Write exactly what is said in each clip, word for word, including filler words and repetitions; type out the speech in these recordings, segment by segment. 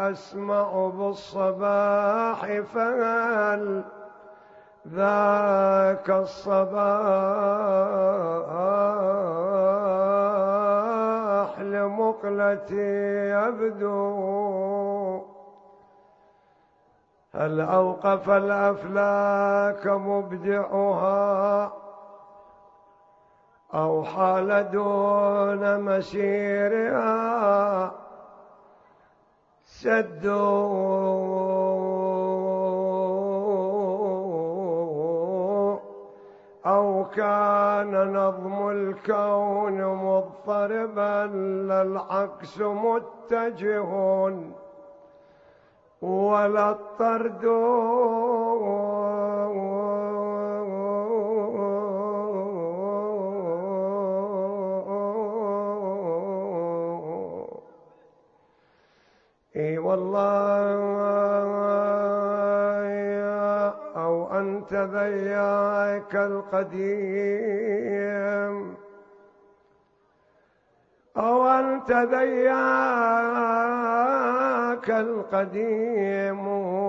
أسمع بالصباح فهل ذاك الصباح لمقلتي يبدو؟ هل أوقف الأفلاك مبدعها أو حال دون مسيرها سد؟ أو كان نظم الكون مضطربا للعكس متجه ولا الطرد اي والله. أو أنت ذاك القديم أو أنت ذاك القديم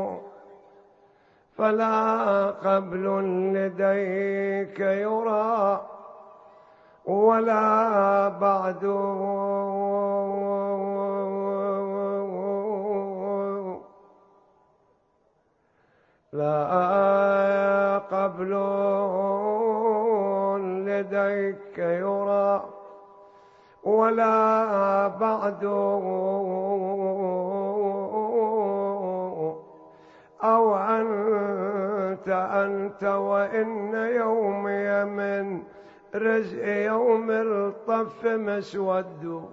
فلا قبل لديك يرى ولا بعد لا قبل لديك يرى ولا بعد. أو أنت أنت وإن يومي من رزق يوم الطف مسود.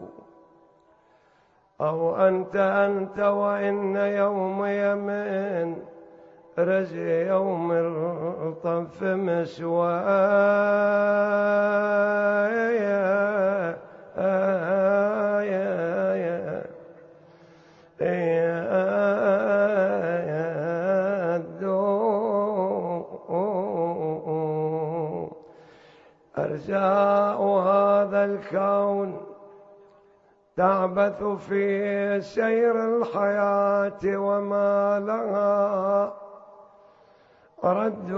أو أنت أنت وإن يومي من رزق يوم الطف مسود. أرجاء هذا الكون تعبث في سير الحياة وما لها رد.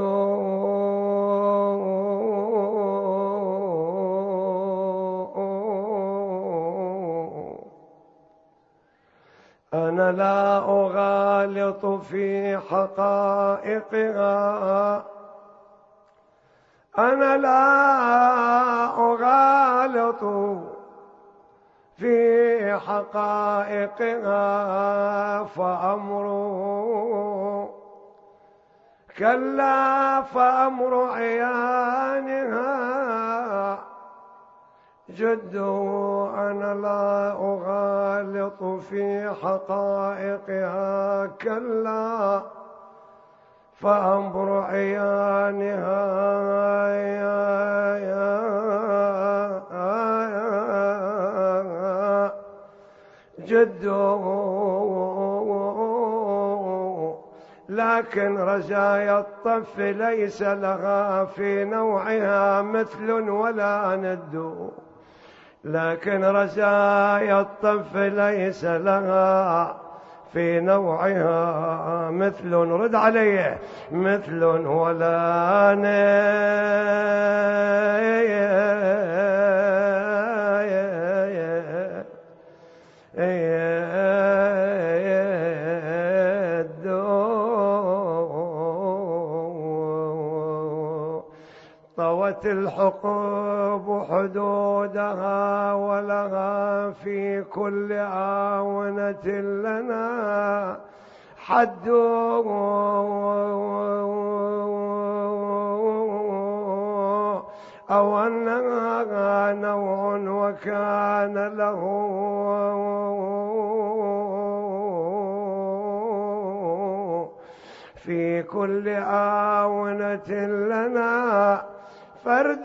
أنا لا أغالط في حقائقها أنا لا أغالط في حقائقها فأمر كلا فأمر عيانها جد. أنا لا أغالط في حقائقها كلا فأمر عيانها جد. لكن رزايا الطف ليس لها في نوعها مثل ولا ند. لكن رزايا الطف ليس لها في نوعها مثل رد عليه مثل ولا طوت الحقوب حدودها ولها في كل آونة لنا حد. أو أنها نوع وكان له في كل آونة لنا فرد.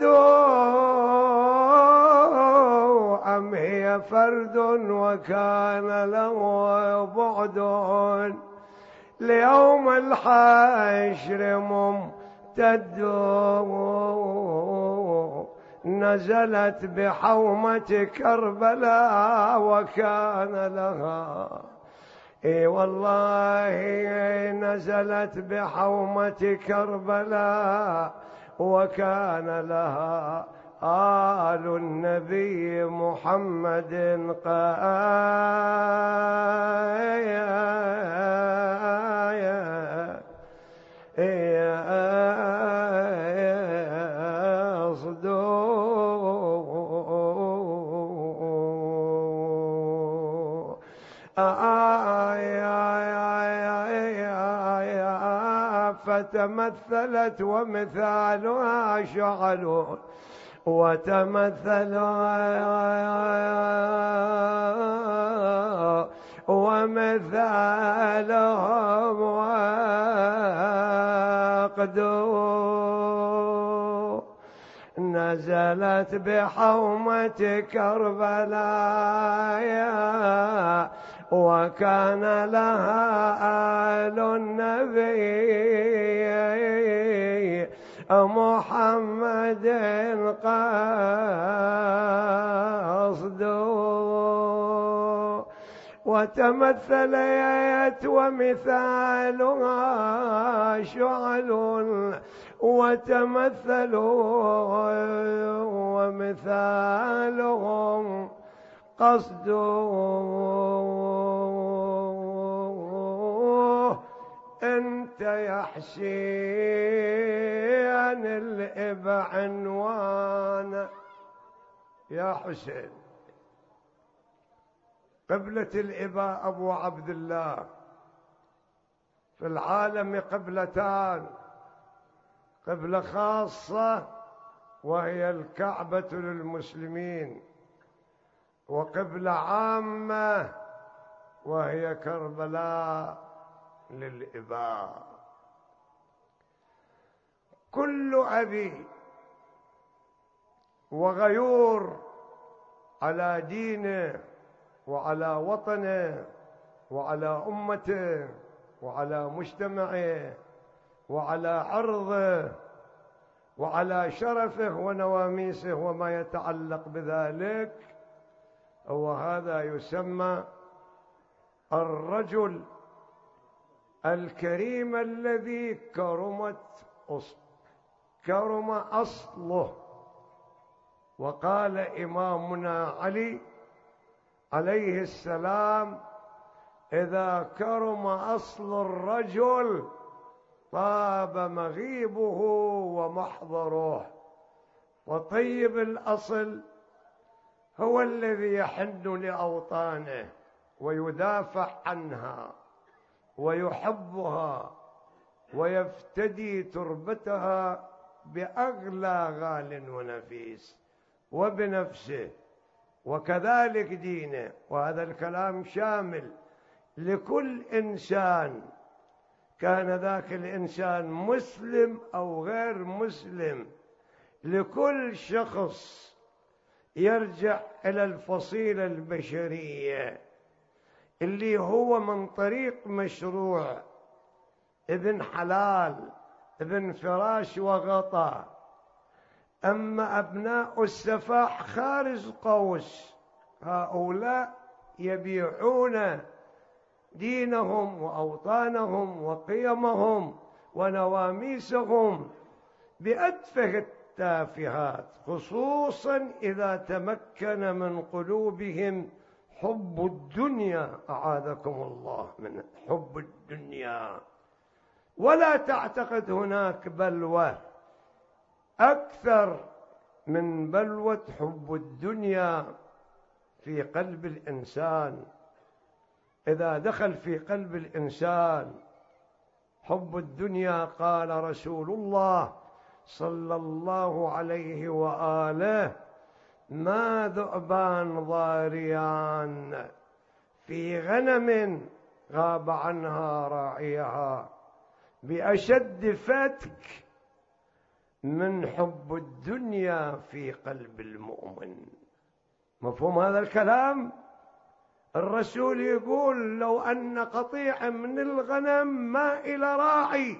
أم هي فرد وكان له بعد ليوم الحشر ممتد. نزلت بحومة كربلاء وكان لها اي والله نزلت بحومة كربلاء وكان لها آل النبي محمد فتمثلت ومثالها شعل وتمثلها ومثالهم واقد نزلت بحومة كربلاء وكان لها آل النبي محمد قصد وتمثلت ومثالها شعل وتمثلوا ومثالهم قصد انت يا حسين الإبا عنوان يا حسين. قبلة الإباء أبو عبد الله، في العالم قبلتان، قبلة خاصة وهي الكعبة للمسلمين، وقبلة عامة وهي كربلاء للإباء. كل أبي وغيور على دينه وعلى وطنه وعلى أمته وعلى مجتمعه وعلى عرضه وعلى شرفه ونواميسه وما يتعلق بذلك، وهذا يسمى الرجل الكريم الذي كرمت أصله كرم أصله. وقال إمامنا علي عليه السلام: إذا كرم أصل الرجل طاب مغيبه ومحضره. وطيب الأصل هو الذي يحن لأوطانه ويدافع عنها ويحبها ويفتدي تربتها بأغلى غال ونفيس وبنفسه، وكذلك دينه. وهذا الكلام شامل لكل إنسان، كان ذاك الإنسان مسلم أو غير مسلم، لكل شخص يرجع إلى الفصيلة البشرية اللي هو من طريق مشروع، ابن حلال، ابن فراش وغطاء. أما أبناء السفاح خارج قوس، هؤلاء يبيعون دينهم وأوطانهم وقيمهم ونواميسهم بأتفه التافهات، خصوصا إذا تمكن من قلوبهم حب الدنيا. أعاذكم الله من حب الدنيا. ولا تعتقد هناك بلوى أكثر من بلوة حب الدنيا في قلب الإنسان. إذا دخل في قلب الإنسان حب الدنيا، قال رسول الله صلى الله عليه وآله: ما ذؤبان ضاريان في غنم غاب عنها راعيها بأشد فتك من حب الدنيا في قلب المؤمن. مفهوم هذا الكلام؟ الرسول يقول: لو أن قطيع من الغنم ما إلى راعي،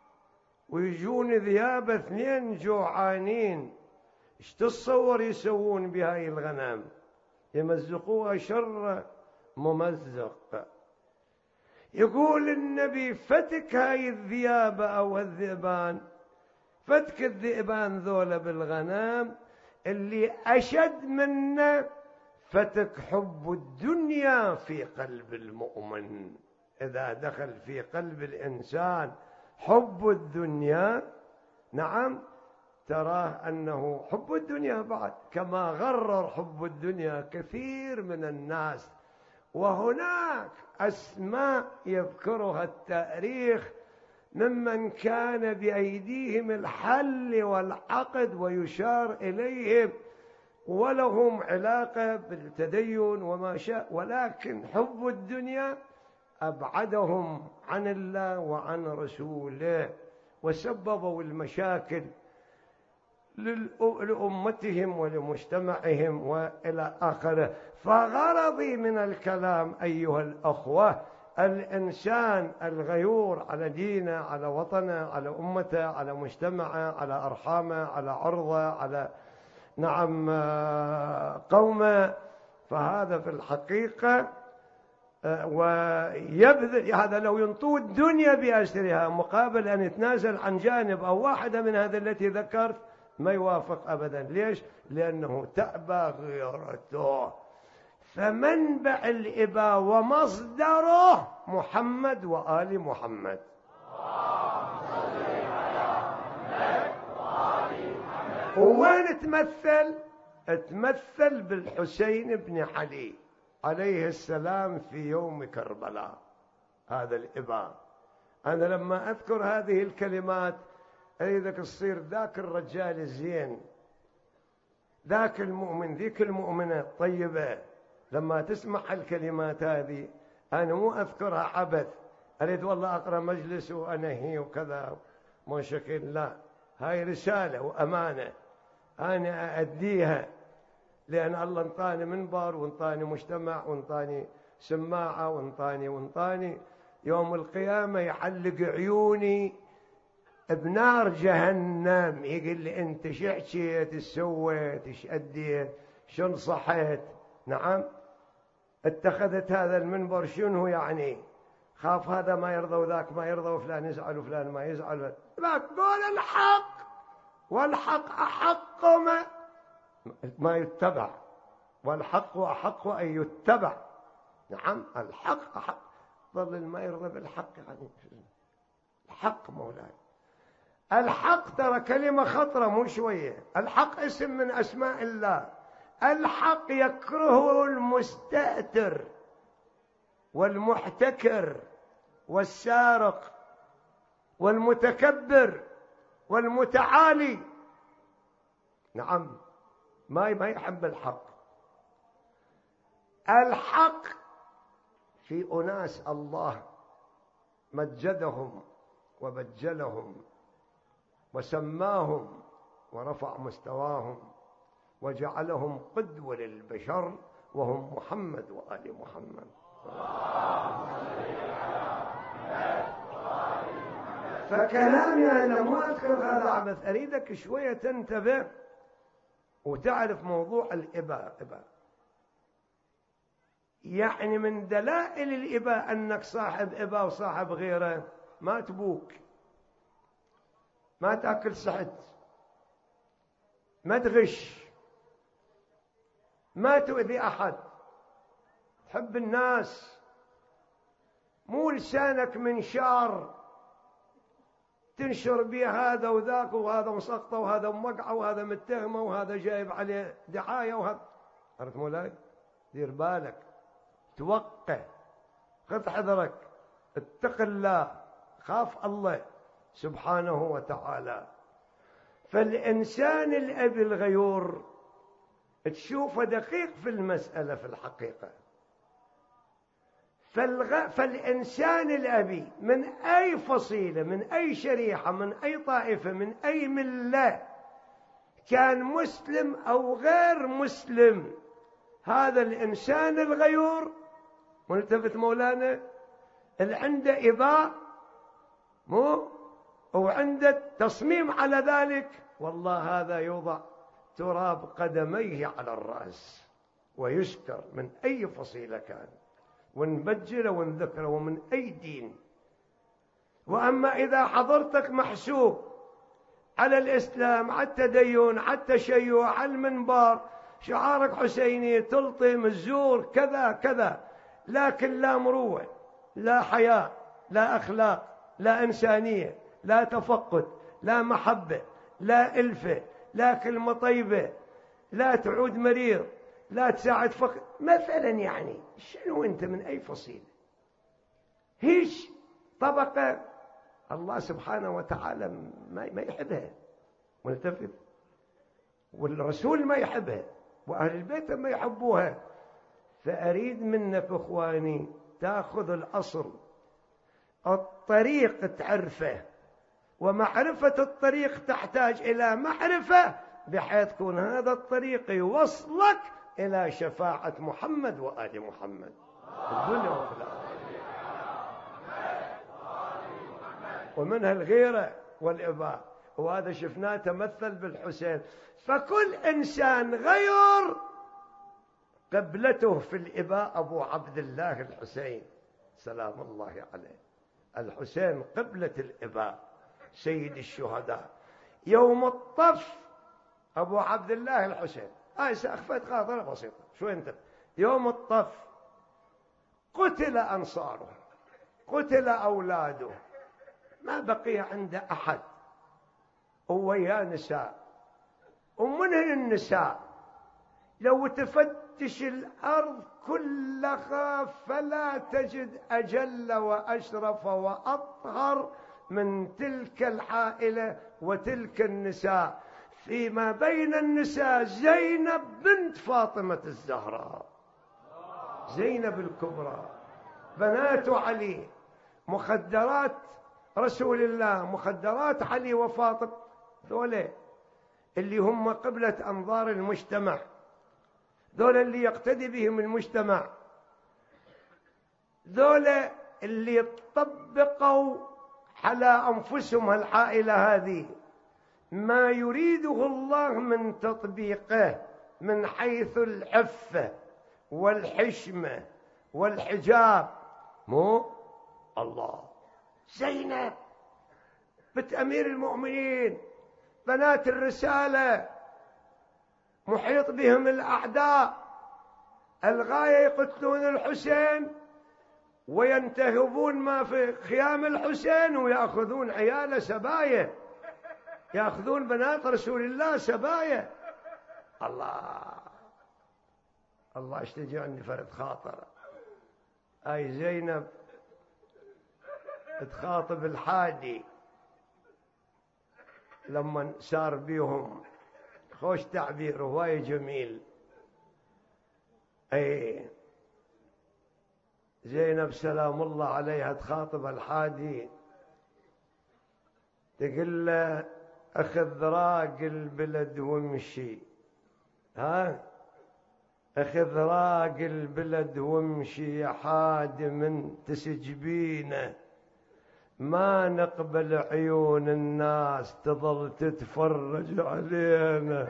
ويجون ذياب اثنين جوعانين، ايش تتصور يسوون بهاي الغنم؟ يمزقوها شر ممزق. يقول النبي فتك هاي الذئاب أو الذئبان، فتك الذئبان ذولا بالغنم اللي أشد منه فتك حب الدنيا في قلب المؤمن. إذا دخل في قلب الإنسان حب الدنيا، نعم، تراه أنه حب الدنيا بعد كما غرر حب الدنيا كثير من الناس. وهناك أسماء يذكرها التاريخ ممن كان بأيديهم الحل والعقد ويشار إليهم ولهم علاقة بالتدين وما شاء، ولكن حب الدنيا أبعدهم عن الله وعن رسوله وسببوا المشاكل لأمتهم ولمجتمعهم وإلى آخره. فغرضي من الكلام أيها الأخوة، الإنسان الغيور على دينه، على وطنه، على أمته، على مجتمعه، على أرحامه، على عرضه، على نعم قومه، فهذا في الحقيقة ويبذل هذا لو ينطوا الدنيا بأسرها مقابل أن يتنازل عن جانب أو واحدة من هذه التي ذكرت ما يوافق أبدا. ليش؟ لأنه تأبى غيرته. فمنبع الإباء ومصدره محمد وآل محمد. وين تمثل؟ تمثل بالحسين بن علي عليه السلام في يوم كربلاء. هذا الإباء، أنا لما أذكر هذه الكلمات أريدك تصير ذاك الرجال الزين، ذاك المؤمن، ذيك المؤمنة الطيبة. لما تسمع الكلمات هذه أنا مو أذكرها عبث، أريد والله أقرأ مجلس وأنهي وكذا مو شكل، لا، هاي رسالة وأمانة أنا أديها، لأن الله انطاني منبر وانطاني مجتمع وانطاني سماعة وانطاني وانطاني يوم القيامة يحلق عيوني بنار جهنم، يقول لي أنت شحكيت سويت ايش أديت شن صحيت. نعم، اتخذت هذا المنبر شنو يعني؟ خاف هذا ما يرضى وذاك ما يرضى وفلان يزعل وفلان ما يزعل. لا، قول الحق، والحق أحق ما ما يتبع، والحق أحق أن يتبع. نعم، الحق أحق. ظل ما يرضى بالحق يعني الحق مولاي. الحق ترى كلمة خطرة مو شوية. الحق اسم من أسماء الله. الحق يكرهه المستأتر والمحتكر والسارق والمتكبر والمتعالي. نعم، ما ما يحب الحق. الحق في أناس الله مجدهم وبجلهم وسماهم ورفع مستواهم وجعلهم قدوة للبشر، وهم محمد وآل محمد. فكلامي أنا مو أذكر هذا عبث، أريدك شوية تنتبه وتعرف موضوع الإباء. إباء يعني من دلائل الإباء أنك صاحب إباء وصاحب غيره ما تبوك، ما تأكل سحت، ما تغش، ما تؤذي أحد، تحب الناس، مو لسانك منشار تنشر به هذا وذاك وهذا مسقطه وهذا موقعه وهذا متهمه وهذا جايب عليه دعاية وهذا. عرفت مولاي؟ دير بالك، توقع، خذ حذرك، اتق الله، خاف الله سبحانه وتعالى. فالإنسان الأبي الغيور تشوفه دقيق في المسألة في الحقيقة. فالغ... فالإنسان الأبي من أي فصيلة، من أي شريحة، من أي طائفة، من أي ملة، كان مسلم أو غير مسلم، هذا الإنسان الغيور ملتفت مولانا اللي عنده إباء مو وعنده تصميم على ذلك، والله هذا يوضع تراب قدميه على الرأس ويشكر من أي فصيلة كان. ونبجله ونذكره ومن أي دين. وأما إذا حضرتك محسوب على الإسلام، على التدين، على التشيع، على المنبر، شعارك حسيني، تلطم الزور كذا كذا، لكن لا مروءة، لا حياء، لا أخلاق، لا إنسانية، لا تفقد، لا محبة، لا ألفة، لا كلمة طيبة، لا تعود مريض، لا تساعد فقر مثلا، يعني شنو أنت من أي فصيلة؟ هيش طبقة الله سبحانه وتعالى ما يحبها، ملتفت، والرسول ما يحبها، وأهل البيت ما يحبوها. فأريد منك إخواني تأخذ الأصل، الطريق تعرفه، ومعرفة الطريق تحتاج إلى معرفة، بحيث يكون هذا الطريق يوصلك إلى شفاعة محمد وآل محمد في الدنيا وفي الآخرة. ومنها الغيرة والإباء، وهذا شفناه تمثل بالحسين. فكل إنسان غير قبلته في الإباء أبو عبد الله الحسين سلام الله عليه. الحسين قبلة الإباء، سيد الشهداء. يوم الطف أبو عبد الله الحسين، هاي سأخفت خاطرة بسيطة شو أنت. يوم الطف قتل أنصاره، قتل أولاده، ما بقي عنده أحد، ويا نساء. ومن النساء لو تفتش الأرض كلها فلا تجد أجل وأشرف وأطهر من تلك العائلة وتلك النساء. فيما بين النساء زينب بنت فاطمة الزهراء، زينب الكبرى، بنات علي، مخدرات رسول الله، مخدرات علي وفاطمة، ذولا اللي هم قبلة أنظار المجتمع، ذولا اللي يقتدي بهم المجتمع، ذولا اللي طبقوا على أنفسهم العائلة هذه ما يريده الله من تطبيقه من حيث العفة والحشمة والحجاب. مو الله، زينب بنت أمير المؤمنين، بنات الرسالة، محيط بهم الأعداء، الغاية يقتلون الحسين وينتهبون ما في خيام الحسين ويأخذون عياله سبايا، يأخذون بنات رسول الله سبايا. الله الله اشتجي عندي فرد خاطر. أي زينب تخاطب الحادي لما سار بيهم، خوش تعبير هواي جميل. أي زينب سلام الله عليها تخاطب الحادي، تقول له أخذ راق البلد وامشي، ها أخذ راق البلد وامشي يا حادم تسجبينه، ما نقبل عيون الناس تظل تتفرج علينا.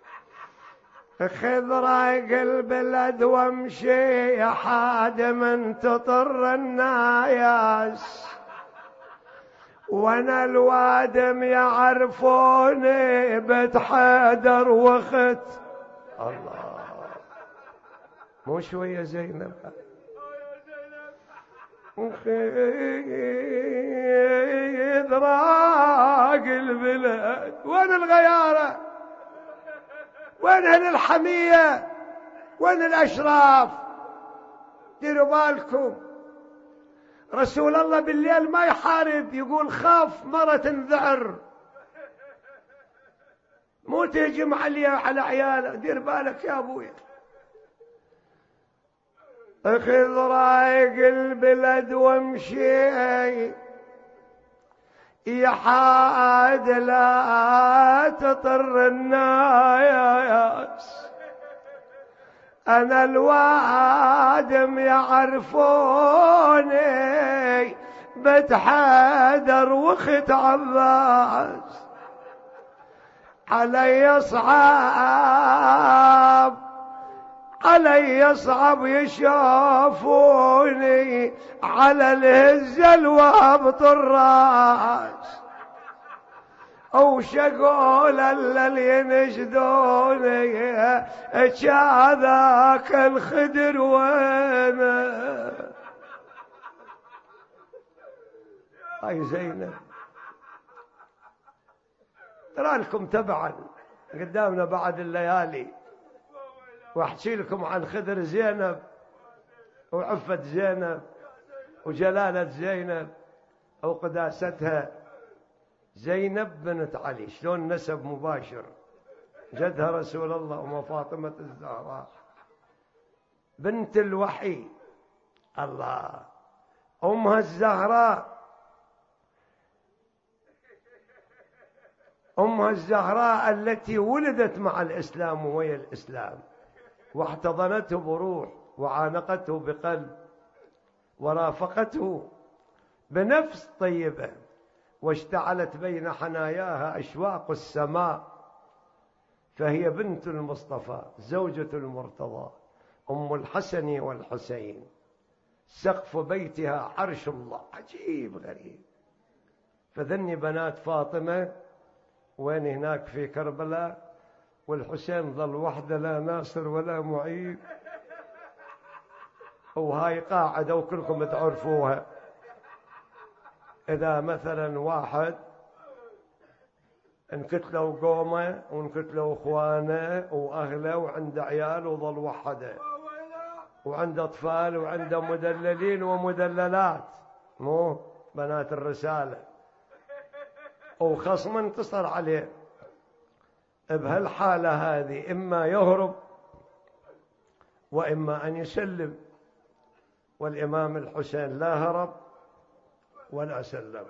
أخذ راق البلد وامشي يا حادم تطر الناس، وانا الوادم يعرفوني بيت حيدر وخت. الله، مو شوية زينب. خذ راق البلد، وين الغيارة، وين اهل الحمية، وين الاشراف؟ ديروا بالكم، رسول الله بالليل ما يحارب، يقول خاف مرة تنذعر، مو تهجم علي على عياله، دير بالك يا ابويا. اخذ رايق البلد وامشي يا حاد لا تطر الناس، أنا الوادم يعرفوني بتحادر وخت عباس، علي صعاب علي صعب يشافوني على الهزل وهبط الراس، او شقول اللي ينشدوني هذاك الخدر وينه. هاي زينب. ترى لكم تبعا قدامنا بعد الليالي، واحكي لكم عن خدر زينب وعفة زينب وجلالة زينب وقداستها. زينب بنت علي شلون نسب مباشر، جدها رسول الله وما فاطمة الزهراء بنت الوحي الله. أمها الزهراء أمها الزهراء التي ولدت مع الإسلام ويا الإسلام، واحتضنته بروح وعانقته بقلب ورافقته بنفس طيبة، واشتعلت بين حناياها أشواق السماء. فهي بنت المصطفى زوجة المرتضى أم الحسن والحسين، سقف بيتها عرش الله. عجيب غريب. فذني بنات فاطمة وين هناك في كربلاء، والحسين ظل وحده لا ناصر ولا معين، وهاي قاعدة وكلكم تعرفوها. إذا مثلا واحد انكتلوا قومه وانكتلوا اخوانه واهله وعنده عيال وظل وحده، وعنده اطفال وعنده مدللين ومدللات، مو بنات الرسالة، وخصم انتصر عليه. بهالحالة هذه إما يهرب وإما أن يسلم، والإمام الحسين لا هرب ولا سلم.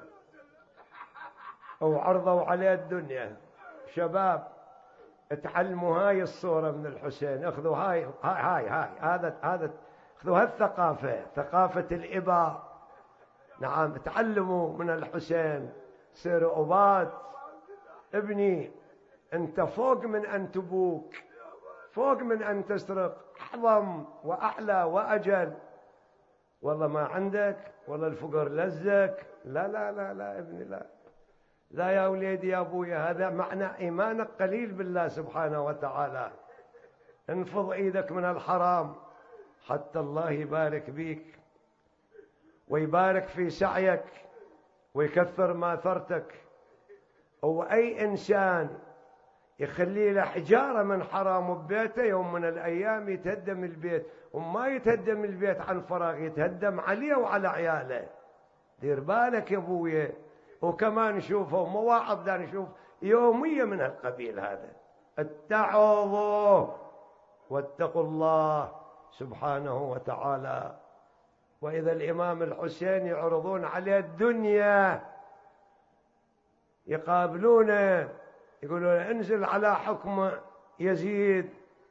وعرضوا عليه الدنيا. شباب اتعلموا هاي الصورة من الحسين، اخذوا هاي هاي هاي, هاي. هذا هذا اخذوا هالثقافة، ثقافة الإباء. نعم تعلموا من الحسين، سيروا أبات. ابني انت فوق من أن تبوك، فوق من أن تسرق، أعظم وأعلى وأجل. والله ما عندك، والله الفقر لزك. لا لا لا لا ابني لا لا يا وليدي يا أبويا، هذا معنى إيمانك قليل بالله سبحانه وتعالى. انفض إيدك من الحرام حتى الله يبارك بيك ويبارك في سعيك ويكثر ماثرتك. وأي إنسان يخلي له حجارة من حرام ببيته يوم من الأيام يتهدم البيت، وما يتهدم البيت عن فراغ، يتهدم عليه وعلى عياله. دير بالك يا أبويا. وكمان نشوفه مواعظ دا نشوف يومية من هالقبيل هذا. اتعظوا واتقوا الله سبحانه وتعالى. وإذا الإمام الحسين يعرضون عليه الدنيا يقابلونه يقولون انزل على حكم يزيد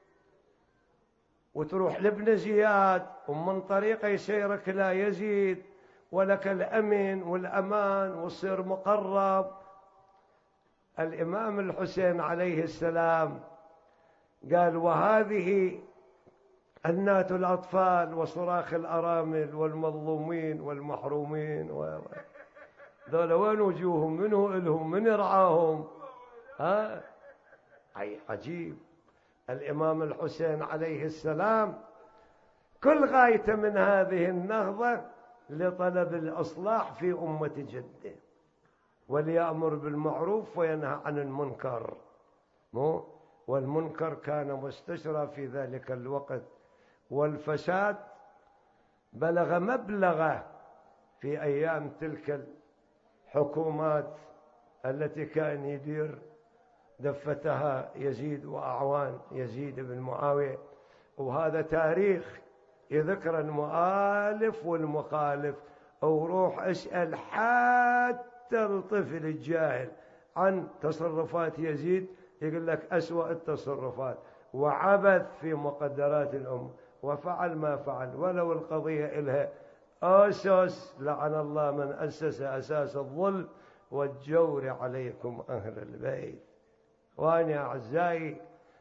وتروح لابن زياد، ومن طريقه يسيرك لا يزيد، ولك الأمن والأمان وتصير مقرب. الإمام الحسين عليه السلام قال وهذه أنات الأطفال وصراخ الأرامل والمظلومين والمحرومين و... ذولا وين وجوههم؟ منه إلهم؟ من يرعاهم؟ ها؟ أي عجيب. الإمام الحسين عليه السلام كل غايته من هذه النهضة لطلب الإصلاح في أمة جده، وليأمر بالمعروف وينهى عن المنكر. مو والمنكر كان مستشرى في ذلك الوقت، والفساد بلغ مبلغه في أيام تلك الحكومات التي كان يدير دفتها يزيد وأعوان يزيد بن معاوية. وهذا تاريخ يذكر المؤالف والمخالف، وروح اسأل حتى الطفل الجاهل عن تصرفات يزيد يقول لك أسوأ التصرفات، وعبث في مقدرات الأمة، وفعل ما فعل، ولو القضية إلها أسس. لعن الله من أسس أساس الظلم والجور عليكم أهل البيت. وأنا أعزائي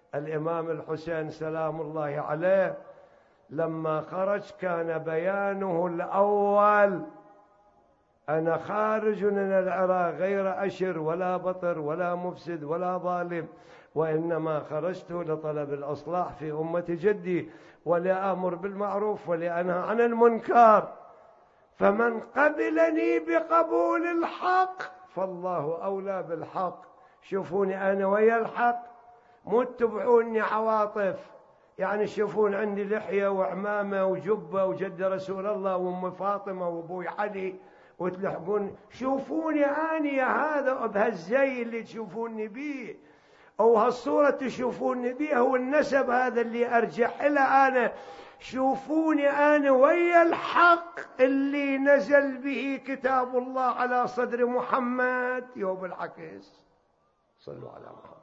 الإمام الحسين سلام الله عليه لما خرج كان بيانه الأول: أنا خارج من العراق غير أشر ولا بطر ولا مفسد ولا ظالم، وإنما خرجت لطلب الإصلاح في أمة جدي ولأمر بالمعروف ولأنهى عن المنكر، فمن قبلني بقبول الحق فالله أولى بالحق. شوفوني أنا ويا الحق، مو تتبعوني عواطف، يعني شوفون عندي لحية وعمامة وجبة وجد رسول الله وأم فاطمة وأبوي علي وتلحقون. شوفوني أنا هذا بهالزي اللي تشوفوني بيه أو هالصورة تشوفوني بيه، هو النسب هذا اللي أرجح إلى أنا. شوفوني أنا ويا الحق اللي نزل به كتاب الله على صدر محمد يوم العكس. صلوا على محمد.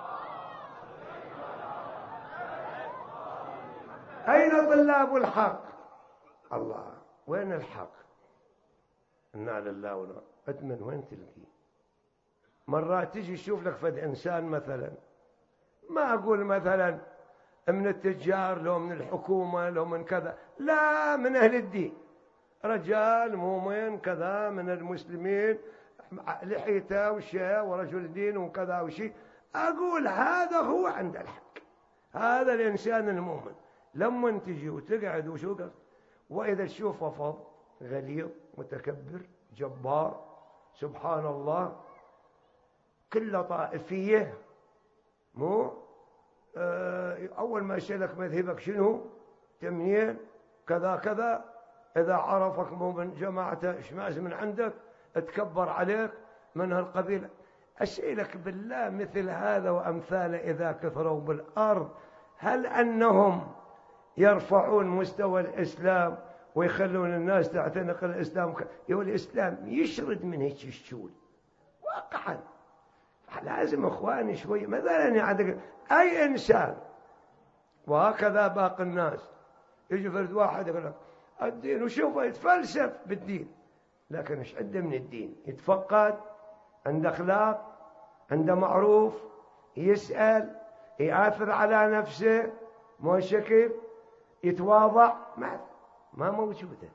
أين طلاب الحق؟ الله، وين الحق؟ إنا لله وإنا أتمن. وين تلقي؟ مرات تجي تشوف لك فد إنسان مثلا، ما أقول مثلا من التجار لو من الحكومة لو من كذا، لا، من أهل الدين، رجال مؤمن كذا من المسلمين، لحيته وشيء ورجل دين وكذا وشيء، أقول هذا هو عند الحق، هذا الإنسان المؤمن. لما تجي وتقعد وشوقك، وإذا تشوفه فظ غليظ متكبر جبار سبحان الله كل طائفية، مو أول ما يسألك مذهبك شنو تمنين كذا كذا، إذا عرفك مو من جماعته اشماز من عندك اتكبر عليك من هالقبيلة. أسألك بالله مثل هذا وأمثاله إذا كثروا بالأرض، هل أنهم يرفعون مستوى الإسلام ويخلون الناس تعتنق الإسلام؟ يقول الإسلام يشرد من هيك الشول واقعا. لازم إخواني شوي مثلا يعني أي إنسان، وهكذا باقي الناس، يجي فرد واحد يقول لك الدين وشوفه يتفلسف بالدين، لكن ايش عنده من الدين؟ يتفقد، عنده أخلاق، عنده معروف، يسأل، يآثر على نفسه، مو شكل، يتواضع، ما ما موجودة.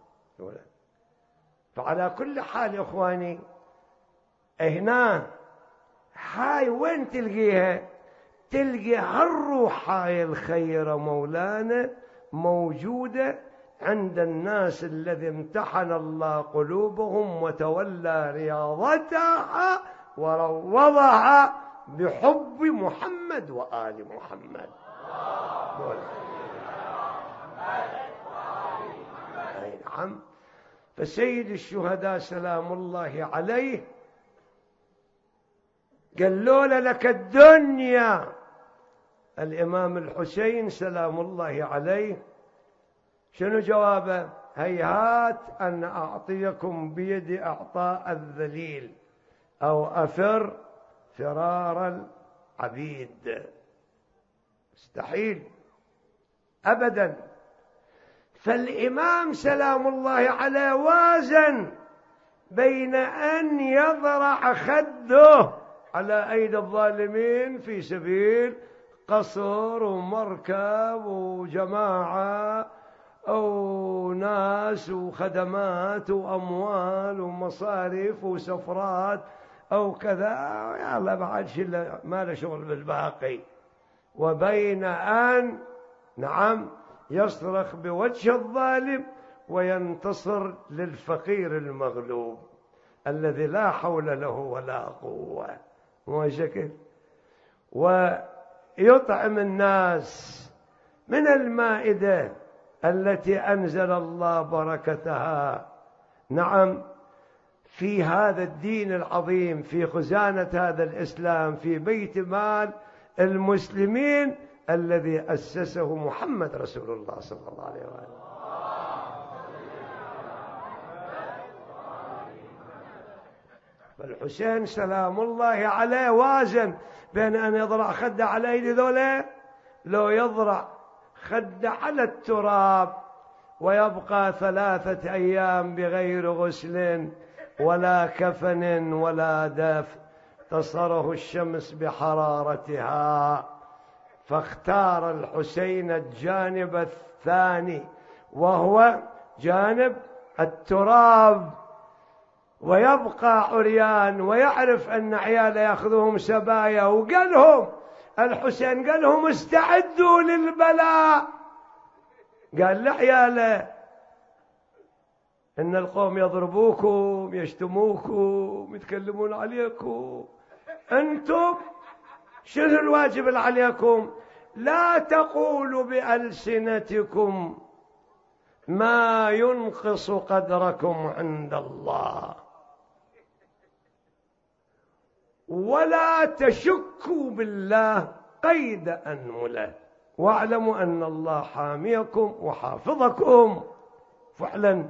فعلى كل حال يا إخواني، هنا هاي وين تلقيها؟ تلقي هالروح هاي الخيرة مولانا موجودة عند الناس الذي امتحن الله قلوبهم وتولى رياضتها وروضها بحب محمد وآل محمد. أي نعم. فسيد الشهداء سلام الله عليه قال لولا لك الدنيا، الإمام الحسين سلام الله عليه شنو جوابه؟ هيهات أن أعطيكم بيد أعطاء الذليل أو أفر فرار العبيد. مستحيل أبدا. فالإمام سلام الله عليه وازن بين أن يضرع خده على أيدي الظالمين في سبيل قصر ومركب وجماعة أو ناس وخدمات وأموال ومصارف وسفرات أو كذا، يلا بعد شيء ما له شغل بالباقي، وبين أن نعم يصرخ بوجه الظالم وينتصر للفقير المغلوب الذي لا حول له ولا قوة، مو شكل، ويطعم الناس من المائدة التي أنزل الله بركتها نعم في هذا الدين العظيم، في خزانة هذا الإسلام، في بيت مال المسلمين الذي أسسه محمد رسول الله صلى الله عليه وآله. فالحسين سلام الله عليه وازن بين أن يضرع خده على أيدي ذولا، لو يضرع خده على التراب ويبقى ثلاثة أيام بغير غسل ولا كفن ولا دفن تصره الشمس بحرارتها، فاختار الحسين الجانب الثاني وهو جانب التراب، ويبقى عريان ويعرف أن عياله يأخذهم سبايا. وقال لهم الحسين قال لهم استعدوا للبلاء، قال لعياله إن القوم يضربوكم يشتموكم يتكلمون عليكم، أنتم شنو الواجب اللي عليكم؟ لا تقولوا بألسنتكم ما ينقص قدركم عند الله، ولا تشكوا بالله قيد أنمله، واعلموا أن الله حاميكم وحافظكم. فعلا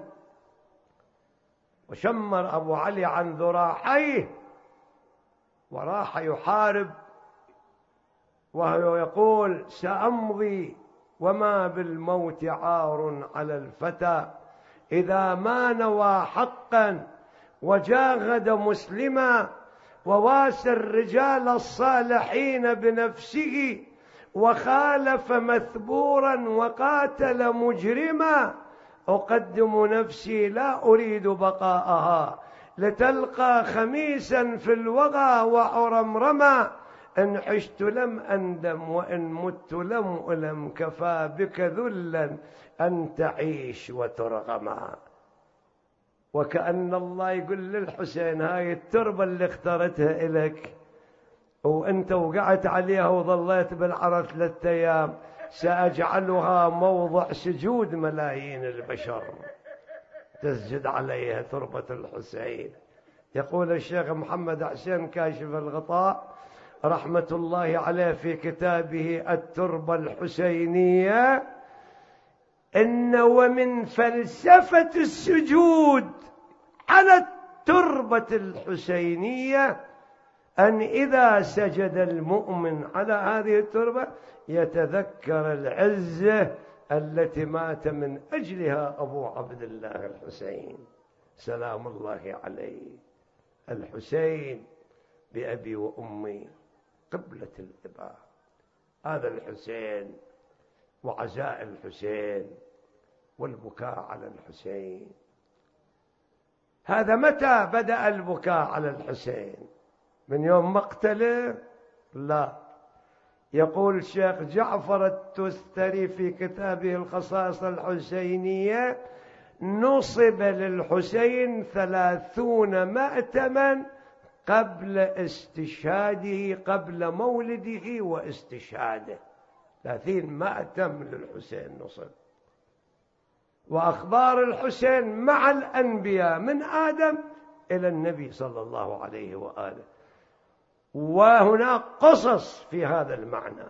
وشمر أبو علي عن ذراعيه وراح يحارب، وهو يقول سأمضي وما بالموت عار على الفتى إذا ما نوى حقا وجاهد مسلما، وواسى الرجال الصالحين بنفسه وخالف مثبورا وقاتل مجرما، أقدم نفسي لا أريد بقاءها لتلقى خميسا في الوغى وعرمرما، إن عشت لم أندم وإن مت لم ألم، كفى بك ذلا أن تعيش وترغما. وكأن الله يقول للحسين هاي التربة اللي اخترتها إلك وأنت وقعت عليها وظليت بالعرض ثلاثة أيام، سأجعلها موضع سجود ملايين البشر، تسجد عليها تربة الحسين. يقول الشيخ محمد حسين كاشف الغطاء رحمة الله عليه في كتابه التربة الحسينية إن ومن فلسفة السجود على التربة الحسينية أن إذا سجد المؤمن على هذه التربة يتذكر العزة التي مات من أجلها أبو عبد الله الحسين سلام الله عليه. الحسين بأبي وأمي قبلة الإباء، هذا الحسين وعزاء الحسين والبكاء على الحسين. هذا متى بدأ البكاء على الحسين؟ من يوم مقتله؟ لا. يقول الشيخ جعفر التستري في كتابه الخصائص الحسينية نصب للحسين ثلاثون مأتما قبل استشهاده، قبل مولده واستشهاده، ثلاثين مأتم للحسين نصب. وأخبار الحسين مع الأنبياء من آدم إلى النبي صلى الله عليه وآله، وهناك قصص في هذا المعنى.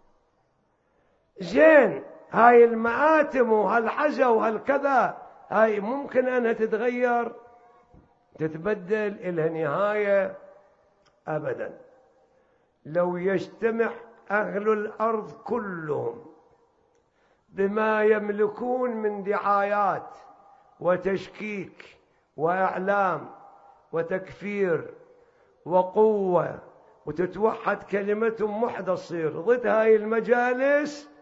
زين، هاي المآتم وهالعزا وهالكذا هاي ممكن أنها تتغير تتبدل إلى نهاية؟ أبدا. لو يجتمع أهل الأرض كلهم بما يملكون من دعايات وتشكيك وإعلام وتكفير وقوة وتتوحد كلمتهم وحدة تصير ضد هاي المجالس،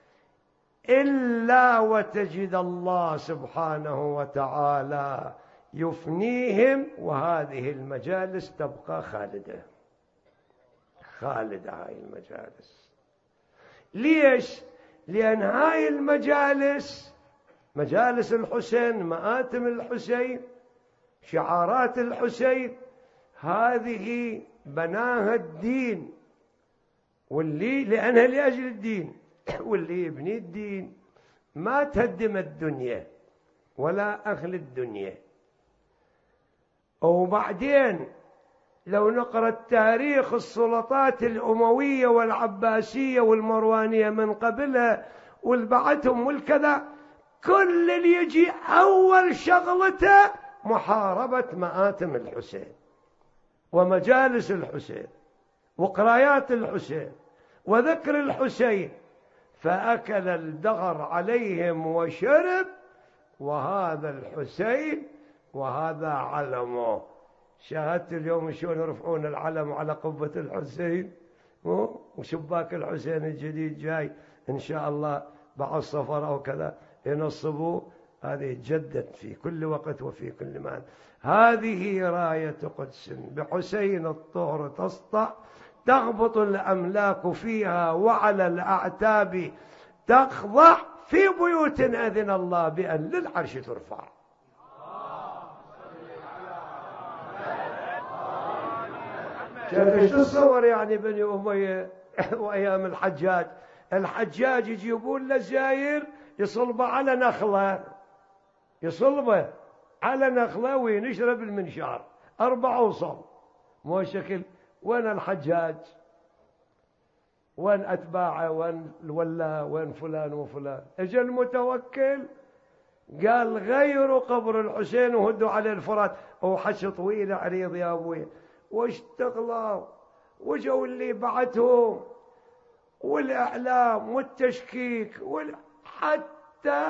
إلا وتجد الله سبحانه وتعالى يفنيهم وهذه المجالس تبقى خالدة خالدة. هاي المجالس ليش؟ لأن هاي المجالس مجالس الحسين، مآتم الحسين، شعارات الحسين، هذه بناها الدين، واللي لأنها لأجل الدين، واللي يبني الدين ما تهدم الدنيا ولا أهل الدنيا. وبعدين لو نقرأ التاريخ السلطات الأموية والعباسية والمروانية من قبلها والبعثهم والكذا، كل اللي يجي أول شغلته محاربة مآتم الحسين ومجالس الحسين وقرايات الحسين وذكر الحسين، فأكل الدغر عليهم وشرب، وهذا الحسين وهذا علمه. شاهدت اليوم شلون يرفعون العلم على قبة الحسين وشباك الحسين الجديد جاي إن شاء الله بعد الصفر أو كذا ينصبوا، هذه تجدد في كل وقت وفي كل مكان. هذه راية قدس بحسين الطهر تسطع، تغبط الأملاك فيها وعلى الأعتاب تخضع، في بيوت أذن الله بأن للعرش ترفع. شوف تصور يعني بني أمية وأيام الحجاج، الحجاج يجيبون له زاير يصلبه على نخلة، يصلبه على نخلة وينشرب المنشار أربع وصل، مو شكل. وين الحجاج؟ وين أتباعه؟ وين الولا؟ وين فلان وفلان؟ اجى المتوكل قال غيروا قبر الحسين وهدوا على الفرات، وحش طويل عريض يا أبوي، واشتغلوا وجوا اللي بعتهم والإعلام والتشكيك وال... حتى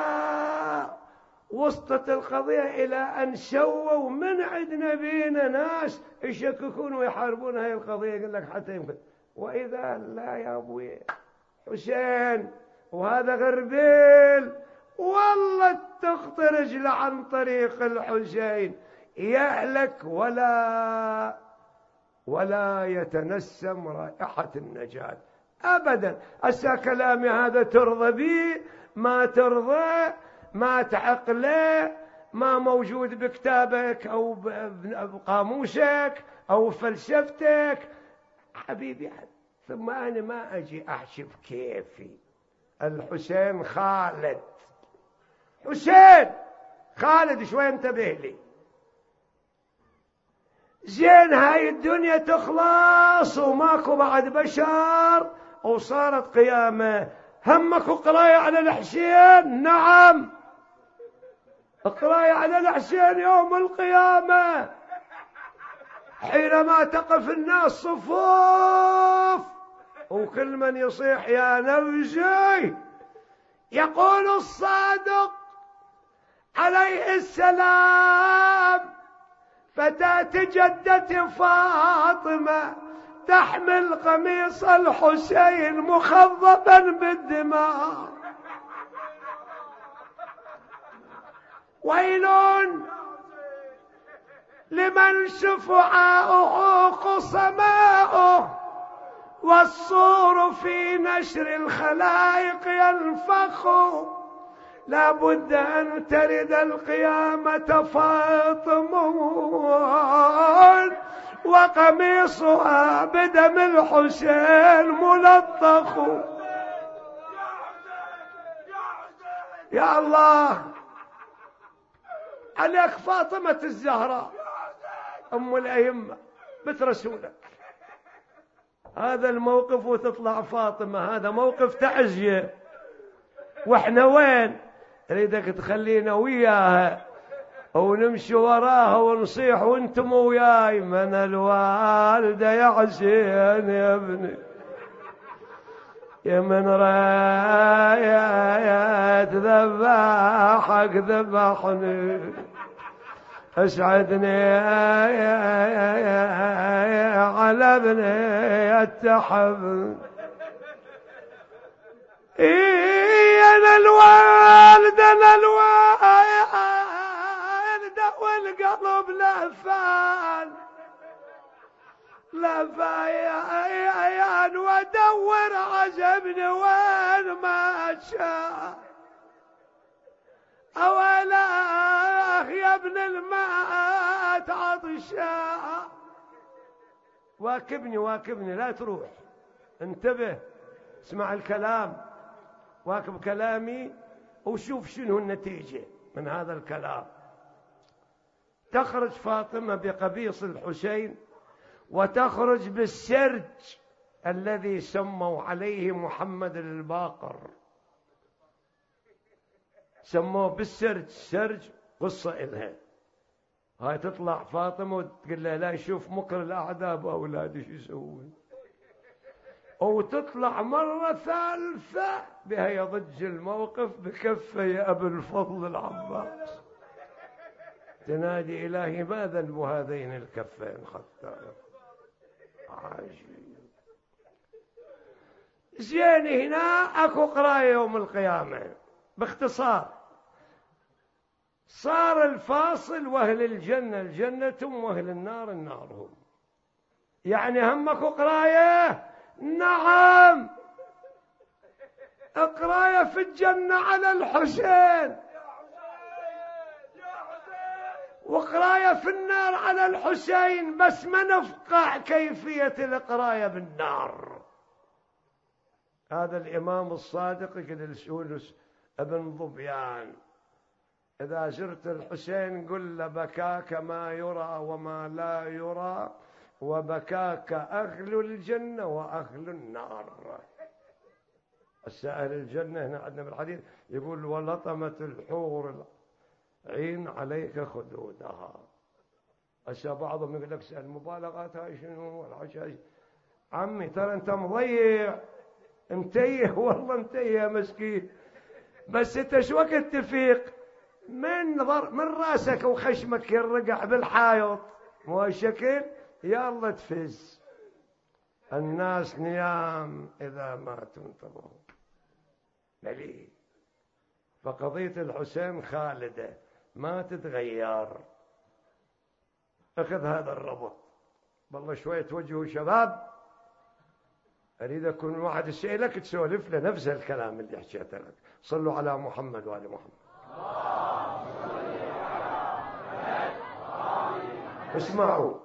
وسطت القضية إلى أن سووا من عندنا بينا ناس يشككون ويحاربون هاي القضية. يقول لك حتى يمكن، وإذا لا يا أبوي حسين وهذا غربيل، والله تخطي رجل عن طريق الحسين يهلك ولا ولا يتنسم رائحة النجاة أبدا. أسا كلامي هذا ترضى به؟ ما ترضى، ما تعقله، ما موجود بكتابك أو بقاموسك أو فلسفتك حبيبي. ثم أنا ما أجي أحشف كيفي. الحسين خالد، حسين خالد شوي انتبه لي. زين هاي الدنيا تخلص وماكو بعد بشر وصارت قيامة، همك قراية على الحسين؟ نعم، قراية على الحسين يوم القيامة حينما تقف الناس صفوف وكل من يصيح يا نبزي. يقول الصادق عليه السلام فتاة جدة فاطمة تحمل قميص الحسين مخضبا بالدماء، ويل لمن شفعاؤه قصماؤه والصور في نشر الخلائق ينفخ. لا بد أن ترد القيامة فاطمة وقميصها بدم الحسين ملطخ. يا الله عليك فاطمة الزهراء أم الأئمة بنت رسولك. هذا الموقف وتطلع فاطمة، هذا موقف تعزية، واحنا وين؟ اريدك تخلينا وياها ونمشي وراها ونصيح وانتم وياي. من الوالدة يا حسين يا ابني، يا من راية ذباحك ذبحني، اسعدني على ابني التحب. انا الوالد انا الوالد والقلب لفان لفايان وادور عجبني وين ما شاء. اولا يا ابن الماء عطشاء. واكبني واكبني لا تروح، انتبه اسمع الكلام، واكب كلامي وشوف شنو النتيجة من هذا الكلام. تخرج فاطمة بقميص الحسين وتخرج بالسرج الذي سموا عليه محمد الباقر، سموه بالسرج، سرج قصة إلها. هاي تطلع فاطمة وتقول له لا يشوف مكر الأعداء بأولادي شو يسوون، وتطلع مرة ثالثة بها يضج الموقف بكفة يا أبا الفضل العباس، تنادي إلهي ما ذنب هذين الكفين خطا. عجيب زين هنا اكو قراية يوم القيامة. باختصار صار الفاصل، واهل الجنة الجنة واهل النار النار هم. يعني هم اكو قراية؟ نعم، قراية في الجنة على الحسين، وقراية في النار على الحسين، بس ما نفقع كيفية القراية بالنار. هذا الإمام الصادق يقول ابن ظبيان: إذا زرت الحسين قل له بكاك ما يرى وما لا يرى، وبكاك أهل الجنة وأهل النار. السائل الجنة هنا عندنا بالحديث يقول: ولطمت الحور العين عليك خدودها. هسه بعضهم يقول لك سأل مبالغات هاي شنو والعشاء. عمي ترى انت مضيع، متيه والله متيه يا مسكين، بس انت شو وقت تفيق من ضر من راسك وخشمك يرقع بالحائط، مو هالشكل يلا تفز. الناس نيام إذا ما تنتظروا مليء. فقضية الحسين خالدة ما تتغير. اخذ هذا الربط. والله شوية توجهوا شباب، أريد أكون واحد يسألك تسولف له نفس الكلام اللي حكيته لك. صلوا على محمد وآل محمد. اسمعوا،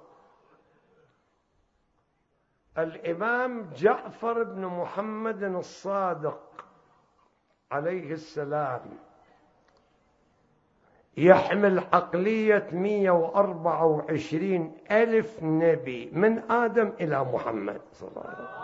الإمام جعفر بن محمد الصادق عليه السلام يحمل عقلية مئة وأربعة وعشرين ألف نبي من آدم إلى محمد صلى الله عليه وسلم.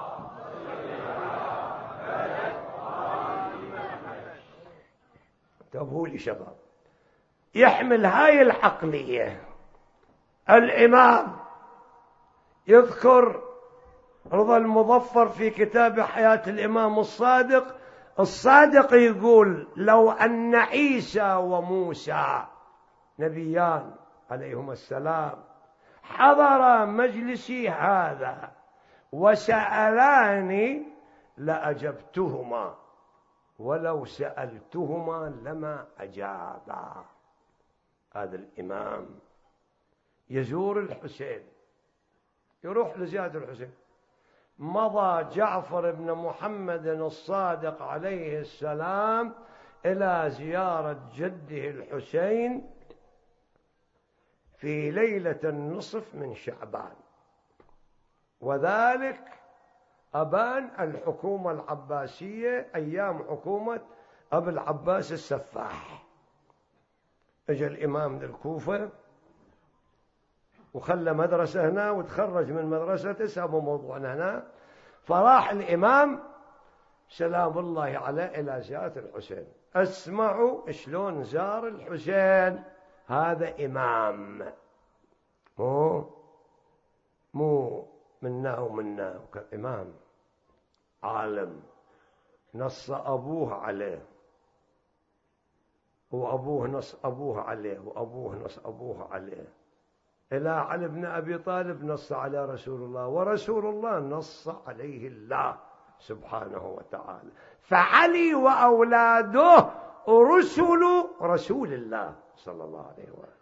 انتبهوا لي شباب، يحمل هاي العقلية. الإمام يذكر رضا المظفر في كتاب حياة الإمام الصادق، الصادق يقول: لو أن عيسى وموسى نبيان عليهما السلام حضر مجلسي هذا وسألاني لأجبتهما، ولو سألتهما لما أجابا. هذا الإمام يزور الحسين، يروح لزيارة الحسين. مضى جعفر بن محمد الصادق عليه السلام إلى زيارة جده الحسين في ليلة النصف من شعبان، وذلك أبان الحكومة العباسية أيام حكومة أبي العباس السفاح. اجى الإمام للكوفة وخلى مدرسة هنا وتخرج من مدرسته، سابوا موضوعنا هنا. فراح الإمام سلام الله عليه إلى زيارة الحسين. اسمعوا شلون زار الحسين. هذا إمام، مو مو منا ومنا، إمام عالم نص أبوه عليه، وأبوه نص أبوه عليه، وأبوه نص أبوه عليه، إلى علي بن أبي طالب نص على رسول الله، ورسول الله نص عليه الله سبحانه وتعالى. فعلي وأولاده رسل رسول الله صلى الله عليه وسلم.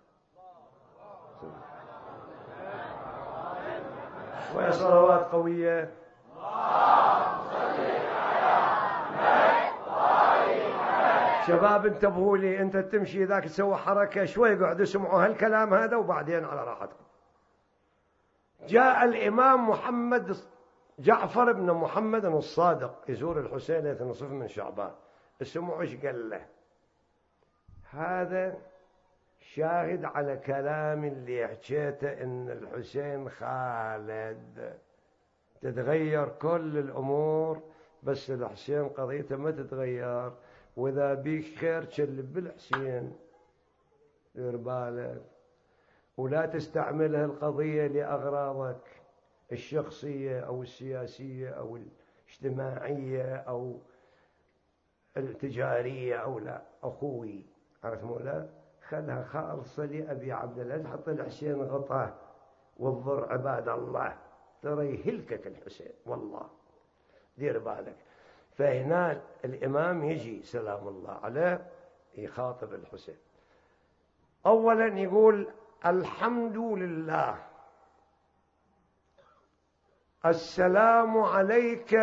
ويا صلوات قوية. شباب انتبهوا لي، انت تمشي ذاك تسوي حركة شوي قعدوا اسمعوا هالكلام هذا وبعدين على راحتكم. جاء الإمام محمد جعفر بن محمد الصادق يزور الحسين ليلة النصف من شعبان. اسمعوا ايش قال له. هذا شاهد على كلام اللي حكيته ان الحسين خالد، تتغير كل الامور بس الحسين قضيته ما تتغير. واذا بيك خير كلب بالحسين، دير بالك ولا تستعملها القضيه لاغراضك الشخصيه او السياسيه او الاجتماعيه او التجاريه او لا. اخوي عرفت مولا، خلها خالصه لابي عبد الله، تحط الحسين غطاه والضر عباد الله، ترى يهلكك الحسين والله. دير بالك. فهنا الإمام يجي سلام الله عليه يخاطب الحسين، أولا يقول الحمد لله، السلام عليك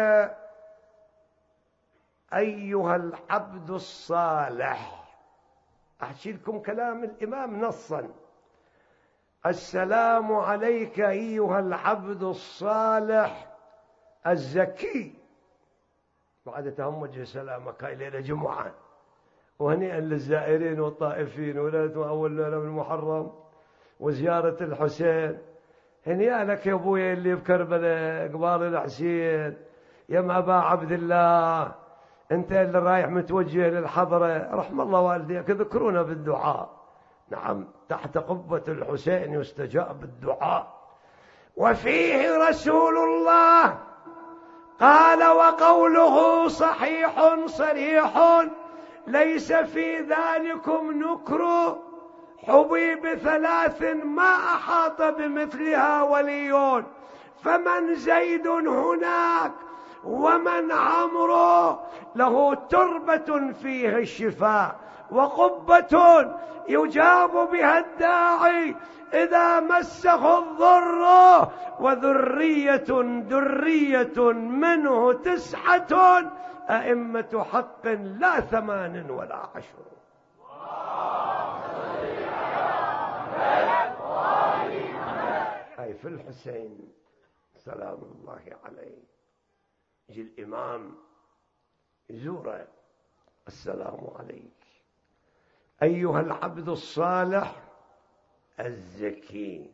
أيها العبد الصالح. أحكي لكم كلام الإمام نصا، السلام عليك أيها العبد الصالح الزكي. بعد تهمج سلامك هاي ليلة جمعة، وهنيئا للزائرين والطائفين، وليلة أول ليلة من المحرم وزيارة الحسين. هنيئا لك يا أبويا اللي بكربلاء قبال الحسين، يا أبا عبد الله، أنت اللي رايح متوجه للحضرة، رحم الله والديك، ذكرونا بالدعاء. نعم، تحت قبة الحسين يستجاب الدعاء. وفيه رسول الله قال وقوله صحيح صريح ليس في ذلكم نكر، حبي بثلاث ما أحاط بمثلها ولي، فمن زيد هناك ومن عمرو له تربة فيها الشفاء، وقبة يجاب بها الداعي إذا مسه الضر، وذرية درية منه تسعة، أئمة حق لا ثمان ولا عشر. أي في الحسين سلام الله عليه يجي الإمام يزوره، السلام عليك أيها العبد الصالح الزكي،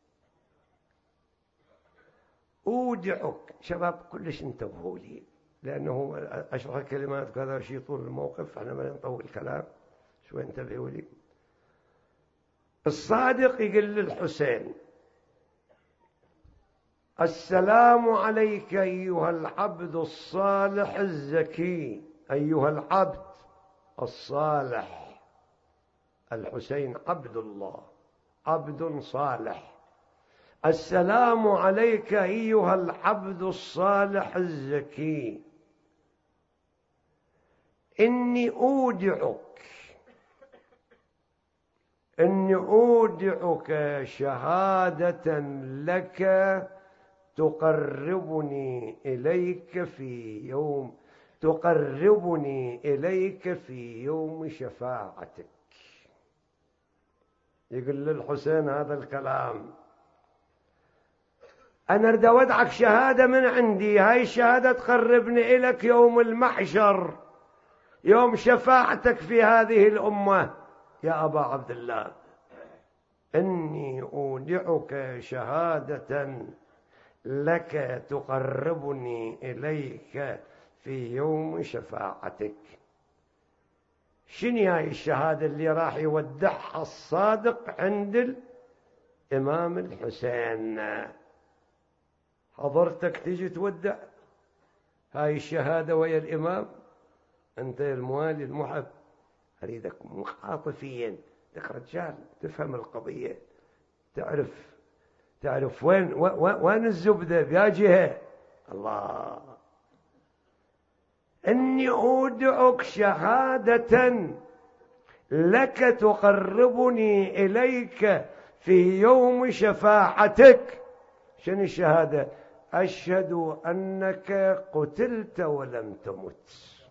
أودعك. شباب كلش انتبهوا لي، لأنه أشرح الكلمات كذا شيء طول الموقف، احنا ما نطول الكلام، شوي انتبهوا لي. الصادق يقول للحسين السلام عليك أيها العبد الصالح الزكي، أيها العبد الصالح. الحسين عبد الله، عبد صالح. السلام عليك أيها العبد الصالح الزكي، إني أودعك، إني أودعك شهادة لك تقربني إليك في يوم تقربني إليك في يوم شفاعتك. يقول للحسين هذا الكلام، أنا أريد أودعك شهادة من عندي، هاي الشهادة تقربني إليك يوم المحشر، يوم شفاعتك في هذه الأمة يا أبا عبد الله. إني أودعك شهادة لك تقربني إليك في يوم شفاعتك. شنو هاي الشهادة اللي راح يودعها الصادق عند الإمام الحسين؟ حضرتك تيجي تودع هاي الشهادة ويا الإمام، أنت الموالي المحب، أريدك عاطفيا، لك رجال تفهم القضية، تعرف تعرف وين وين الزبدة بيا جهة. الله، إني أودعك شهادة لك تقربني إليك في يوم شفاعتك. شنو الشهادة؟ أشهد أنك قتلت ولم تمت.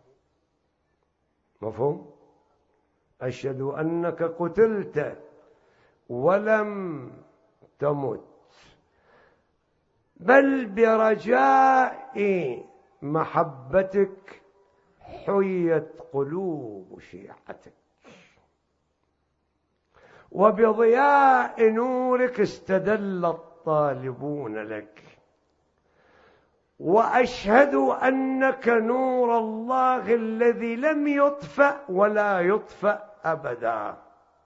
مفهوم؟ أشهد أنك قتلت ولم تمت، بل برجاء محبتك حيت قلوب شيعتك، وبضياء نورك استدل الطالبون لك، وأشهد أنك نور الله الذي لم يطفأ ولا يطفأ أبدا،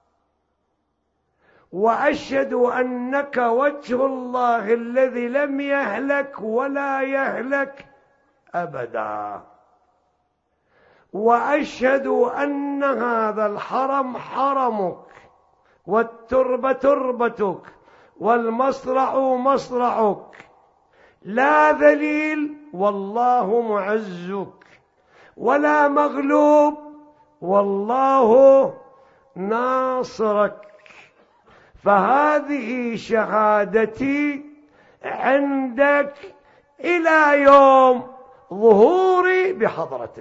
وأشهد أنك وجه الله الذي لم يهلك ولا يهلك أبدا، وأشهد أن هذا الحرم حرمك، والتربة تربتك، والمصرع مصرعك، لا ذليل والله معزك، ولا مغلوب والله ناصرك. فهذه شهادتي عندك إلى يوم ظهوري بحضرتك،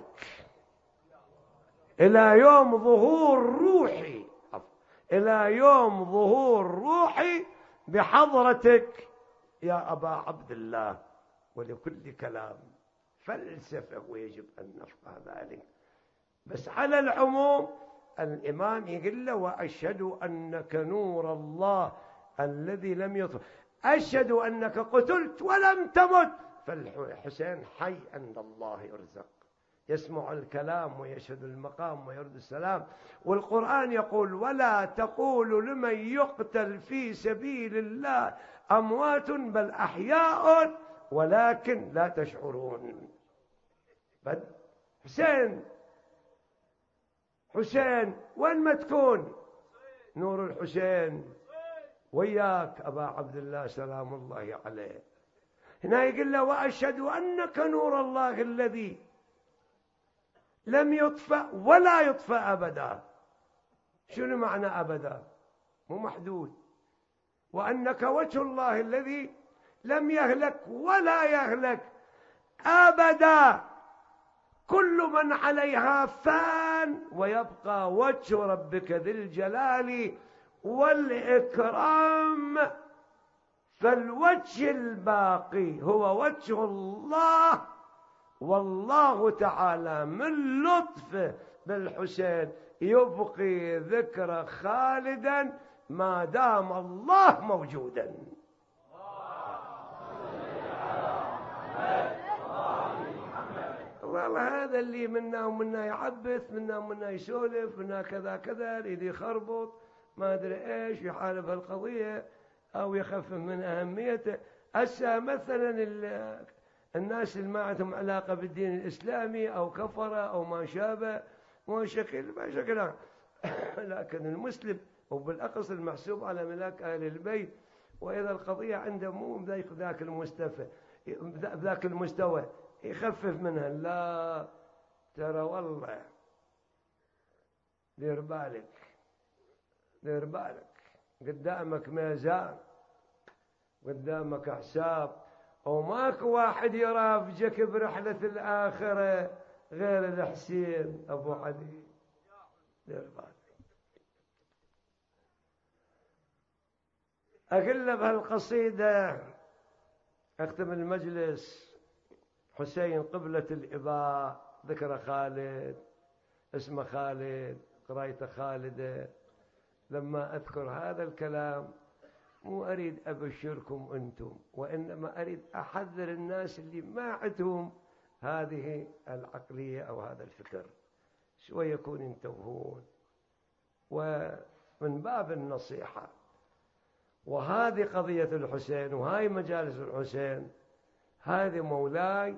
إلى يوم ظهور روحي، إلى يوم ظهور روحي بحضرتك يا أبا عبد الله. ولكل كلام فلسفة ويجب أن نفقه ذلك، بس على العموم الإمام يقول له وأشهد أنك نور الله الذي لم يطفئ، أشهد أنك قتلت ولم تمت، فالحسين حي عند الله يرزق، يسمع الكلام ويشهد المقام ويرد السلام. والقرآن يقول ولا تقولوا لمن يقتل في سبيل الله أموات بل أحياء ولكن لا تشعرون. بل حسين حسين وين ما تكون نور الحسين وياك أبا عبد الله سلام الله عليه. هنا يقول له وأشهد أنك نور الله الذي لم يطفأ ولا يطفأ أبدا. شنو معنى أبدا؟ مو محدود. وأنك وجه الله الذي لم يهلك ولا يهلك أبدا، كل من عليها فان ويبقى وجه ربك ذي الجلال والإكرام. فالوجه الباقي هو وجه الله، والله تعالى من لطفه بالحسين يبقي ذكر خالدا ما دام الله موجودا. والله هذا اللي منا ومنا يعبث، منا ومنا يسولف، منا كذا كذا، يريد يخربط ما أدري إيش، يحارب القضية أو يخفف من أهميته. هسه مثلا الناس اللي ما عندهم علاقة بالدين الإسلامي أو كفرة أو ما شابه، مو شكل ما شكلها لكن المسلم وبالأقصى المحسوب على ملاك أهل البيت، وإذا القضية عنده مو بذاك المستوى بذاك المستوى يخفف منها. لا ترى والله دير بالك دير بالك، قدامك ميزان، قدامك حساب، وماكو واحد يرافجك برحلة الآخرة غير الحسين أبو علي. دير بالك. أقول بهالقصيدة أختم المجلس. حسين قبلة الإباء، ذكر خالد، اسمه خالد، قرايته خالدة. لما أذكر هذا الكلام مو أريد أبشركم أنتم، وإنما أريد أحذر الناس اللي ما عندهم هذه العقلية أو هذا الفكر شوية يكون ينتبهون، ومن باب النصيحة. وهذه قضية الحسين وهاي مجالس الحسين، هذه مولاي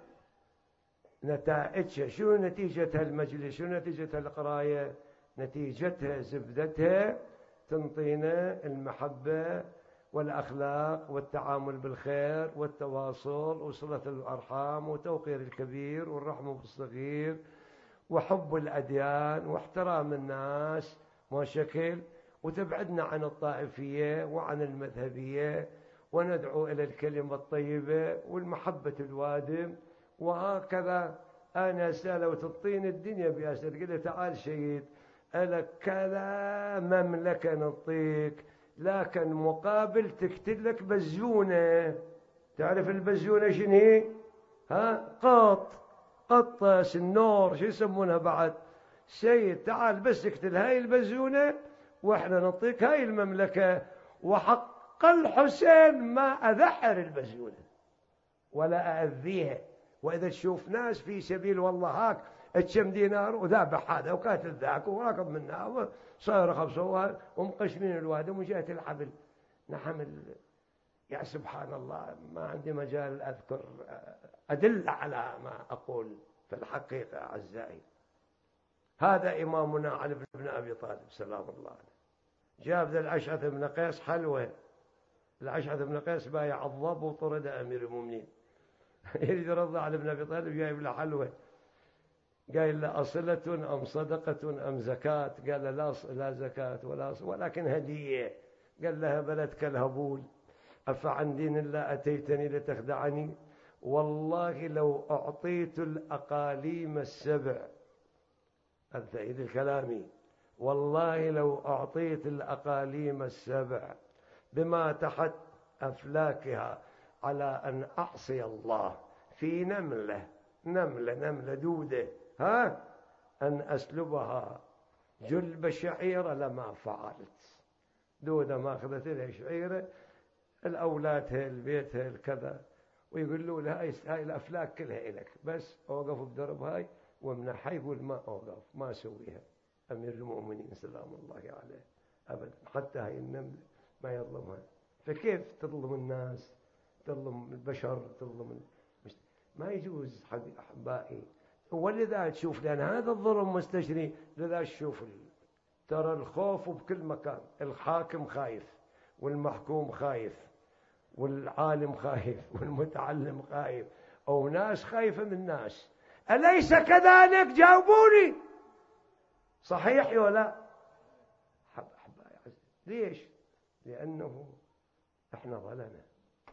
نتائجها شو؟ نتيجة المجلس، شو نتيجة القراية؟ نتيجتها زبدتها تنطينا المحبة والأخلاق والتعامل بالخير والتواصل وصلة الأرحام وتوقير الكبير والرحمة بالصغير وحب الأديان واحترام الناس ما شكل، وتبعدنا عن الطائفية وعن المذهبية، وندعو إلى الكلمة الطيبة والمحبة الوادم. وهكذا أنا سألوا تطين الدنيا بأسر، قلت تعال شهيد ألك كذا مملكة نطيك، لكن مقابل تكتلك بزونة. تعرف البزونة شنو هي؟ ها؟ قط قطة سنور شو يسمونها بعد. سيد تعال بس اكتل هاي البزونة واحنا نطيك هاي المملكة. وحق الحسين ما أذحر البزونة ولا أأذيها. وإذا تشوف ناس في سبيل والله هاك اتشم دينار وذابح هذا وقاتل ذاك وراكب منها وصاير خبصوها ومقشمين الوادم وجاءت الحبل نحمل. يا سبحان الله، ما عندي مجال أذكر أدل على ما أقول في الحقيقة. أعزائي، هذا إمامنا علي بن أبي طالب سلام الله عليه. جاب ذا الأشعث بن قيس حلوة. الأشعث بن قيس بايع الضب وطرد أمير المؤمنين، يريد يرضى على ابن أبي طالب، جايب له حلوة، قال له أصلة أم صدقة أم زكاة؟ قال له لا, لا زكاة ولا ص... ولكن هدية. قال لها بلدك الهبول، أفعن دين الله أتيتني لتخدعني؟ والله لو أعطيت الأقاليم السبع، التأييد الكلامي، والله لو أعطيت الأقاليم السبع بما تحت أفلاكها على أن أعصي الله في نملة نملة نملة دودة ها أن أسلبها جلب شعيرة لما فعلت. دودة ما أخذت لها شعيرة، الأولاد هي البيت هي الكذا، ويقول له هاي هاي الأفلاك كلها إلك، بس أوقف بدرب هاي ومنحي، يقول ما أوقف ما أسويها. أمير المؤمنين سلام الله عليه أبدا، حتى هاي النملة ما يظلمها. فكيف تظلم الناس، تظلم البشر، تظلم مش... ما يجوز أحبائي. ولذا تشوف، لأن هذا الظلم مستشري، لذا تشوف ترى الخوف بكل مكان. الحاكم خايف، والمحكوم خايف، والعالم خايف، والمتعلم خايف، أو ناس خايفة من ناس. أليس كذلك؟ جاوبوني، صحيح ولا؟ حب حب ليش؟ لأنه إحنا ظلمنا،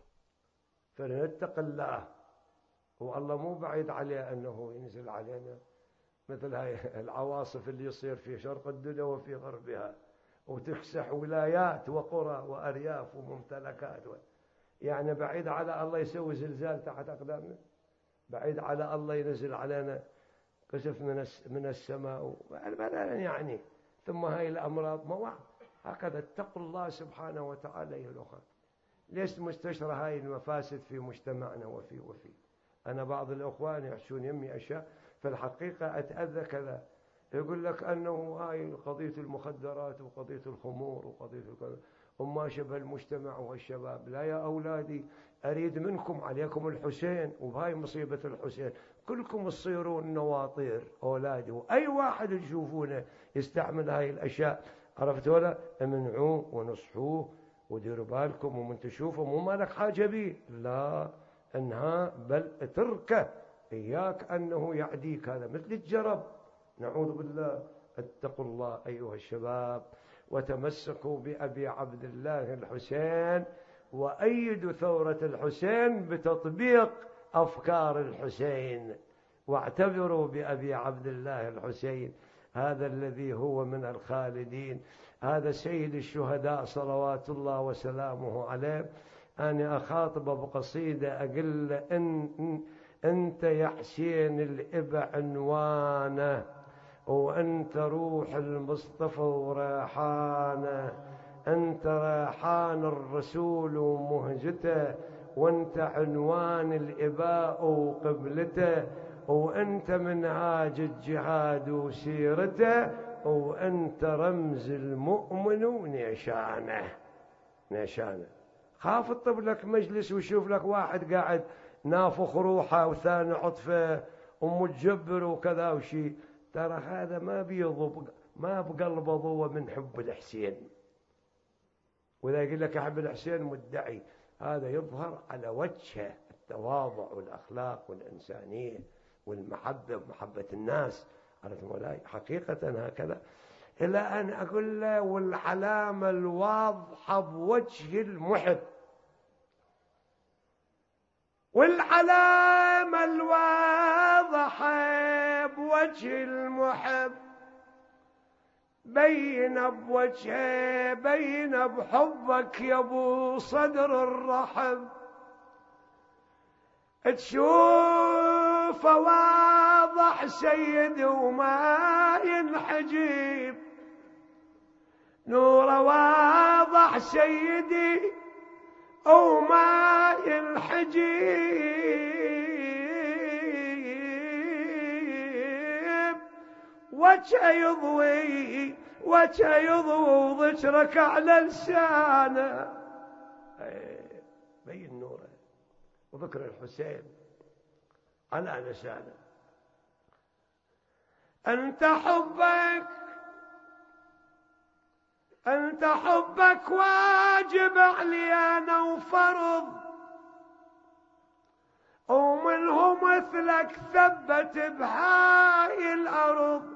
فلنتق الله. والله مو بعيد عليه أنه ينزل علينا مثل هاي العواصف اللي يصير في شرق الدنيا وفي غربها، وتكسح ولايات وقرى وأرياف وممتلكات. يعني بعيد على الله يسوي زلزال تحت أقدامنا؟ بعيد على الله ينزل علينا كسف من من السماء يعني. ثم هاي الأمراض مواعظ. هكذا اتقوا الله سبحانه وتعالى أيها الأخوة. ليش مستشرى هاي المفاسد في مجتمعنا وفي وفي أنا بعض الأخوان يحشون يمي أشياء في الحقيقة أتأذى كذا، يقول لك أنه هاي قضية المخدرات وقضية الخمور وقضية الكذا وما شبه المجتمع والشباب. لا يا أولادي، أريد منكم عليكم الحسين، وهاي مصيبة الحسين، كلكم تصيرون نواطير أولادي، وأي واحد تشوفونه يستعمل هاي الأشياء عرفت ولا، امنعوه ونصحوه وديروا بالكم، ومن تشوفه مو مالك حاجة بيه، لا انها بل اتركه، إياك أنه يعديك. هذا مثل الجرب، نعوذ بالله. اتقوا الله أيها الشباب، وتمسكوا بأبي عبد الله الحسين، وأيدوا ثورة الحسين بتطبيق أفكار الحسين، واعتبروا بأبي عبد الله الحسين هذا الذي هو من الخالدين، هذا سيد الشهداء صلوات الله وسلامه عليه. أنا أخاطبه بقصيدة أقول له إن أنت يا حسين الإبع عنوانه، وأنت روح المصطفى وريحانه، أنت ريحان الرسول ومهجته، وأنت عنوان الإباء وقبلته، وأنت منهاج الجهاد وسيرته، وأنت رمز المؤمن ونشانه نشانه. خاف تطب لك مجلس ويشوف لك واحد قاعد نافخ روحه وثاني عطفه ومتجبر وكذا وشي، ترى هذا ما بيضب ما بقلبه ضوء من حب الحسين. وإذا يقول لك أحب الحسين مدعي، هذا يظهر على وجهه التواضع والأخلاق والإنسانية والمحبة ومحبة الناس. عرفتم ولا؟ حقيقة هكذا. إلى أن أقول له والعلامة الواضحة بوجه المحب، والعلامة الواضحة بوجه المحب، بين بوجهه بين بحبك يا ابو صدر الرحب، تشوفه واضح سيد وما ينحجب، نوره واضح سيدي وما ينحجب، وجه يضوي وجه يضوي ذكرك على لسانه، بين نوره وذكر الحسين على لسانه. أنت حبك أنت حبك واجب علي أنا وفرض، وما ومنه مثلك ثبت بهاي الأرض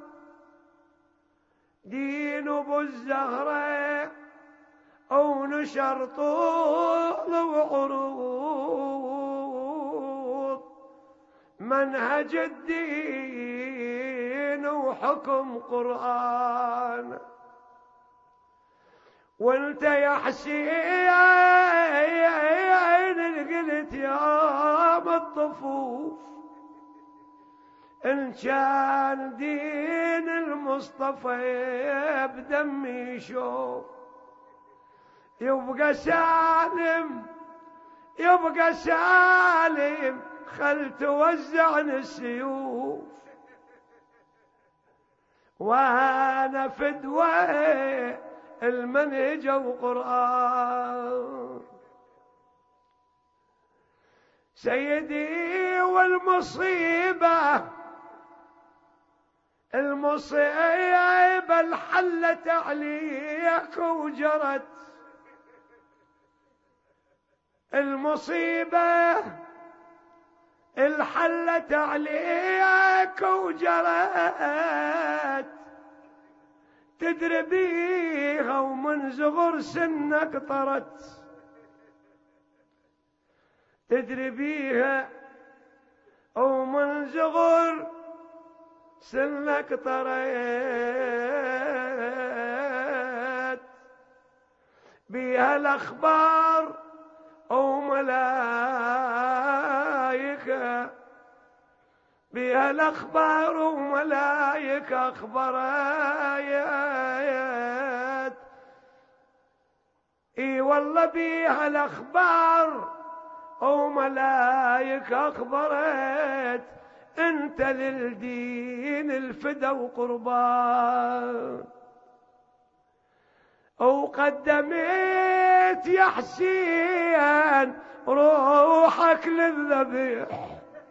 دين أبو الزهرة ونشر طول وعروض منهج الدين وحكم قرآن. وانت يا حسين قلت يا الطفوف إن كان دين المصطفى بدمي يشوف يبقى سالم يبقى سالم خل توزعني السيوف وانا فدوى المنهج وقرآن. سيدي والمصيبة المصيبة الحلت عليك وجرت المصيبة الحلت عليك وجرت تدري بيها ومن صغر سنك طرت تدري بيها ومن صغر سنك طرت بيها الأخبار وملايكة بيها الأخبار وملايكة أخبرت إي والله بيها الأخبار وملايكة أخبرت أنت للدين الفدا وقربان وقدمت يا حسين روحك للذبيح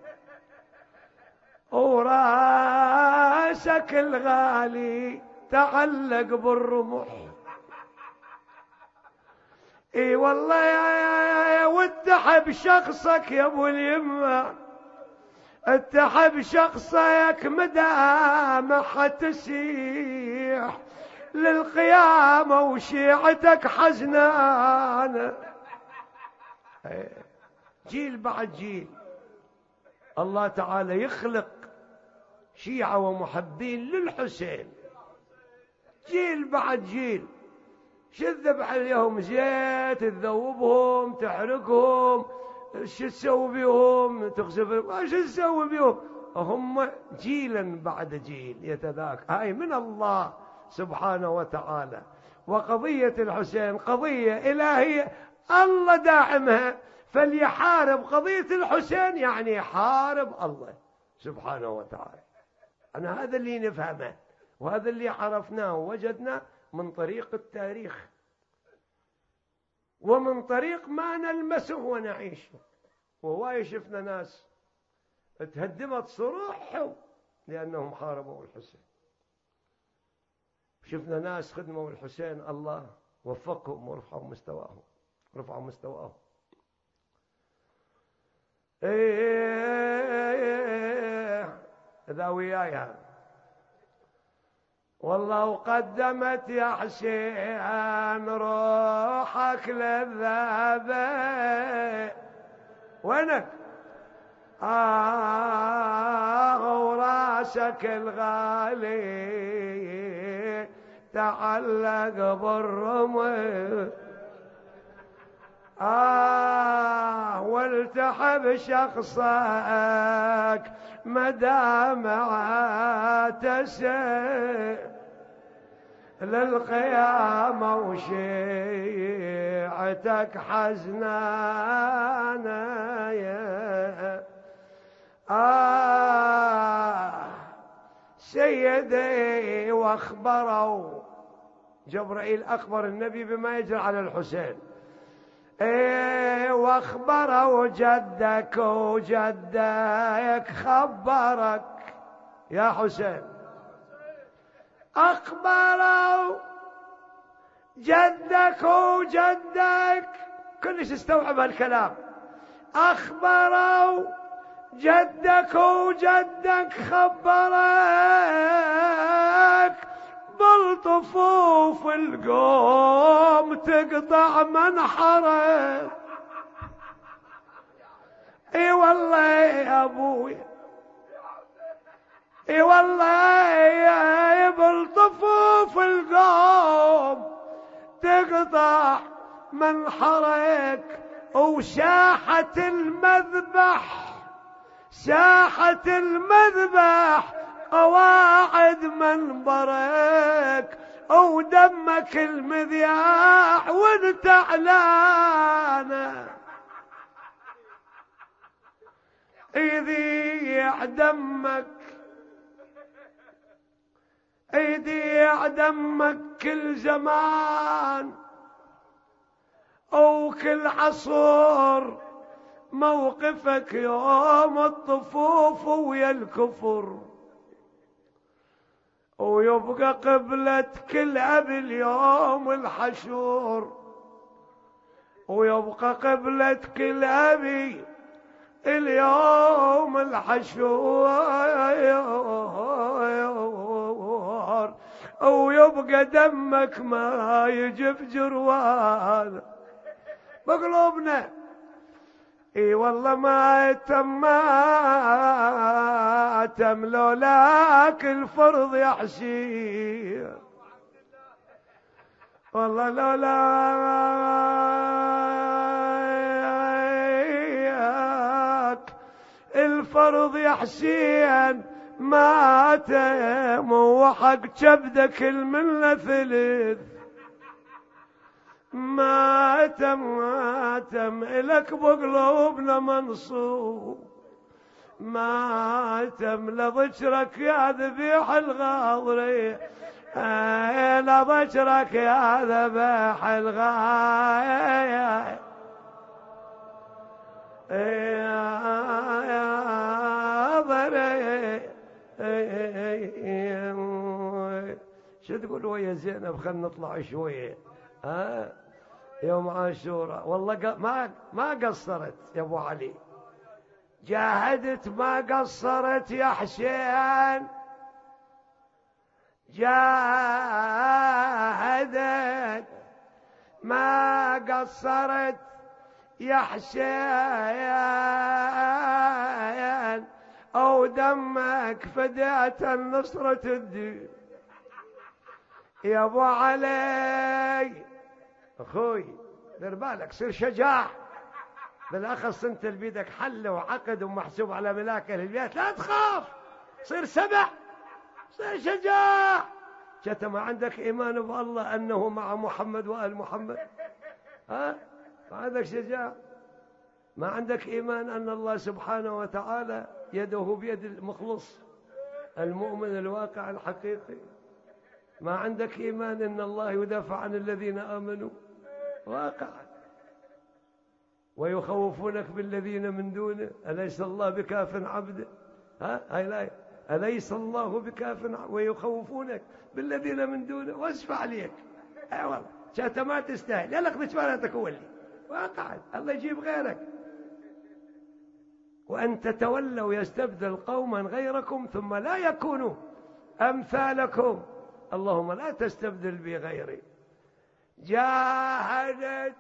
وراسك الغالي تعلق بالرمح. اي والله يا واتحب شخصك يا ابو اليمه اتحب شخصك مدام حتسيح للقيامة وشيعتك حزنانة. جيل بعد جيل الله تعالى يخلق شيعة ومحبين للحسين جيل بعد جيل. شو تذبح عليهم زيت تذوبهم تحرقهم شو تسوي بيهم تخسفهم شو تسوي بيهم هم جيلا بعد جيل يتذاك. هاي من الله سبحانه وتعالى. وقضية الحسين قضية إلهية الله داعمها فليحارب قضية الحسين يعني يحارب الله سبحانه وتعالى. أنا هذا اللي نفهمه وهذا اللي عرفناه ووجدناه من طريق التاريخ ومن طريق ما نلمسه ونعيشه. وهواي شفنا ناس تهدمت صروحهم لأنهم حاربوا الحسين. شفنا ناس خدموا الحسين الله وفقهم ورفعوا مستواهم رفعوا مستواهم. ايه اذا وياي والله وقدمت يا حسين روحك للذابة وينك آه وراسك الغالي تعلق بالرمل آه والتحب شخصك مدام عاتسي للقيامة وشيعتك حزنانة يا آه سيدي. واخبروا جبرائيل أخبر النبي بما يجري على الحسين. ايه واخبروا جدك وجدك خبرك يا حسين. اخبروا جدك وجدك كلش استوعب هالكلام. اخبروا جدك وجدك خبرك بالطفوف القوم تقطع منحرك. اي والله يا ابوي، اي والله يا بالطفوف القوم تقطع منحرك. وساحة المذبح ساحة المذبح قواعد منبرك، ودمك المذياح وانت علانه يذيع دمك يذيع دمك كل زمان وكل عصر. موقفك يوم الطفوف ويا الكفر، ويبقى قبلة كل أب اليوم الحشور، ويبقى قبلة كل أبي اليوم الحشور، ويبقى دمك ما يجف جروان بقلوبنا. اي والله ما تم ما تم لولاك الفرض يحشي، والله لولاك الفرض يحسين ما تم، وحق كبدك المنة ثلث ما تم ما تم إلك بقلوبنا منصوب ما تم. لضجرك يا ذبيح الغاضري لضجرك يا ذبيح الغاضري شو تقول ويا زينب؟ خلنا نطلع شويه. ها يوم عاشوراء والله ما ما قصرت يا ابو علي، جاهدت ما قصرت يا حسين، جاهدت ما قصرت يا حسين، او دمك فديت النصرة الدين يا ابو علي. اخوي دير بالك، صير شجاع، بالاخص انت اللي بيدك حل وعقد ومحسوب على ملاك اهل البيت، لا تخاف، صير سبع، صير شجاع. جت ما عندك ايمان بالله انه مع محمد وآل محمد؟ ها ما عندك شجاع؟ ما عندك ايمان ان الله سبحانه وتعالى يده بيد المخلص المؤمن الواقع الحقيقي؟ ما عندك ايمان ان الله يدافع عن الذين امنوا واقعا ويخوفونك بالذين من دونه؟ أليس الله بكاف عبده؟ ها هاي لا، أليس الله بكاف عبده ويخوفونك بالذين من دونه؟ واسف عليك اي والله شات ما تستاهل، يلك بشفانتك ولي واقعا، الله يجيب غيرك. وأن تتولوا يستبدل قوما غيركم ثم لا يكونوا أمثالكم، اللهم لا تستبدل بي غيري. جاهدت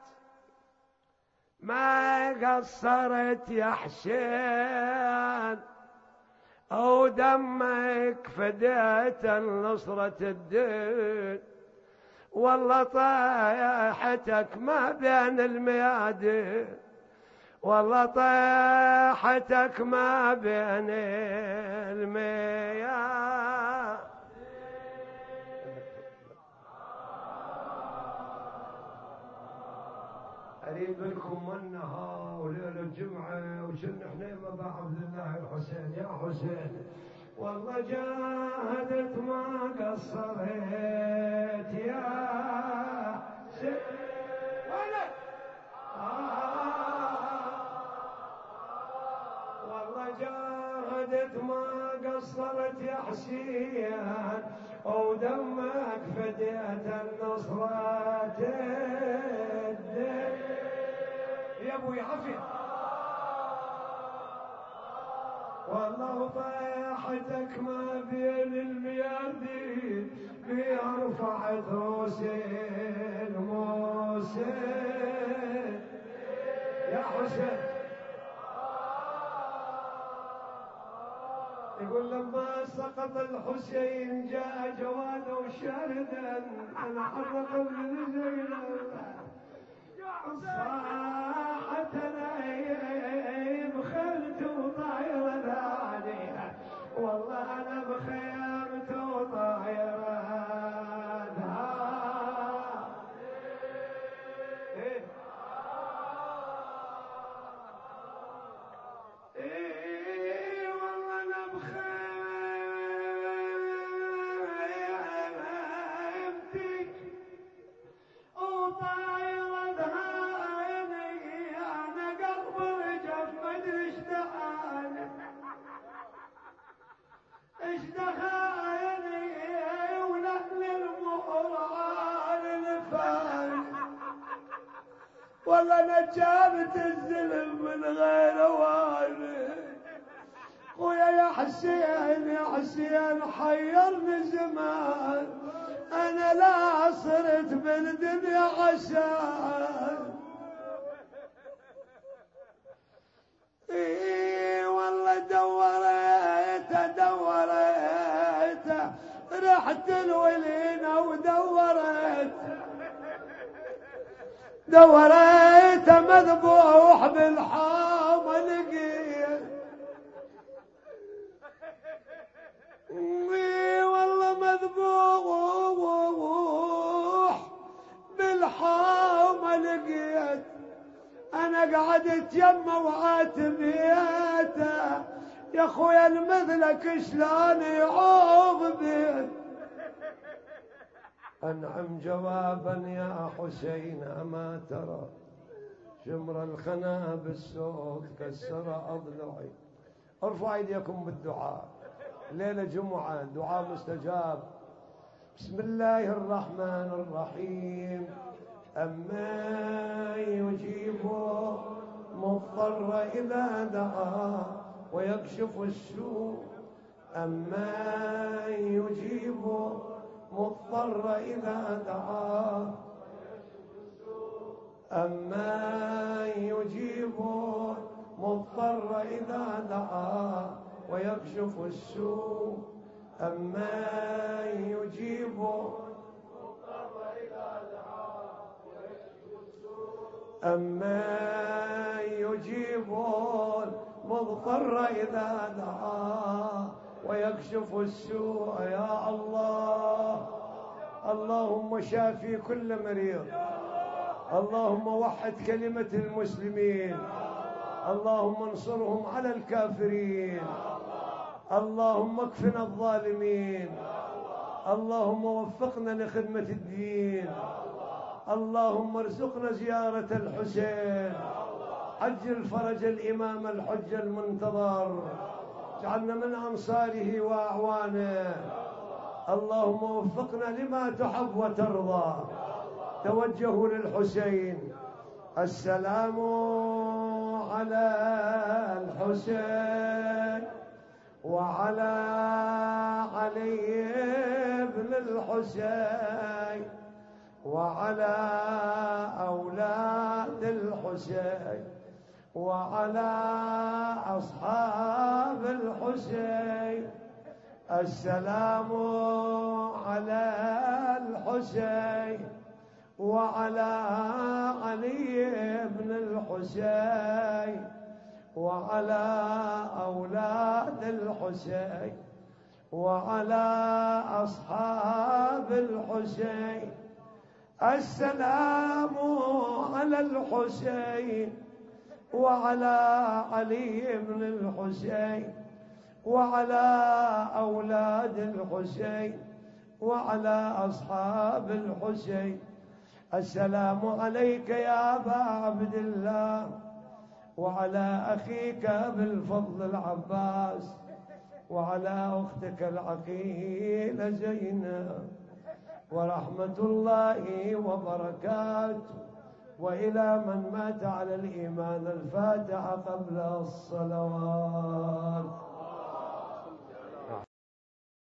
ما قصرت يا حسين، أو دمك فديت النصرة الدين، والله طايحتك ما بين الميادين، والله طايحتك ما بين الميادين. أريد لكم منها وليلة الجمعة وشن احنا مع عبد الله الحسين. يا حسين والله جاهدت ما قصرت يا حسين، والله جاهدت ما قصرت يا حسين، ودمك فديت النصرة الدين يا ابوي عافية. والله طيحتك ما بين الميادين رفعت حسين موسى يا حسين. يقول لما سقط الحسين جاء جواده شاردا انا حرق من زينب صاحت نايم خلت وطايره ثانيه والله انا بخيمت وطايره إيه إيه والله انا بخيمتي وطايره ثانيه انا قلبي جف مدري ايش دعاني ايش دخاني ونقل المهران الفان والله نجابت الزلم من غير واني خويا يا حسين يا حسين حيرني زمان انا لا صرت بالدنيا عشان اي والله دورت دورت رحت الولينا ودورت دورت مذبوح بالحامة لقيت والله مذبوح بالحامة لقيت انا قعدت يمه وعاتبيته يا خويا المثلك شلون يعوض بيت انعم جوابا يا حسين اما ترى شمر الخنا بالصوت كسر اضلعي. ارفع ايديكم بالدعاء ليله جمعه دعاء مستجاب. بسم الله الرحمن الرحيم. أما يجيب مضطر إذا دعا ويكشف السوء أما يجيب مضطر إذا دعا أما يجيب مضطر إذا دعا ويكشف السوء أما يجيب مضطر إذا دعا أما يجيب المضطر إذا دعا ويكشف السوء يا الله. اللهم شافي كل مريض، اللهم وحد كلمة المسلمين، اللهم انصرهم على الكافرين، اللهم اكفنا الظالمين، اللهم وفقنا لخدمة الدين، اللهم ارزقنا زيارة الحسين، عجل فرج الإمام الحج المنتظر، اجعلنا من أنصاره وأعوانه، اللهم وفقنا لما تحب وترضى. توجهوا للحسين. السلام على الحسين وعلى علي بن الحسين وعلى أولاد الحسين وعلى أصحاب الحسين. السلام على الحسين وعلى علي بن الحسين وعلى أولاد الحسين وعلى أصحاب الحسين. السلام على الحسين وعلى علي بن الحسين وعلى أولاد الحسين وعلى أصحاب الحسين. السلام عليك يا أبا عبد الله وعلى أخيك بالفضل العباس وعلى أختك العقيلة زينب ورحمة الله وبركاته. وإلى من مات على الإيمان الفاتحة قبل الصلوات.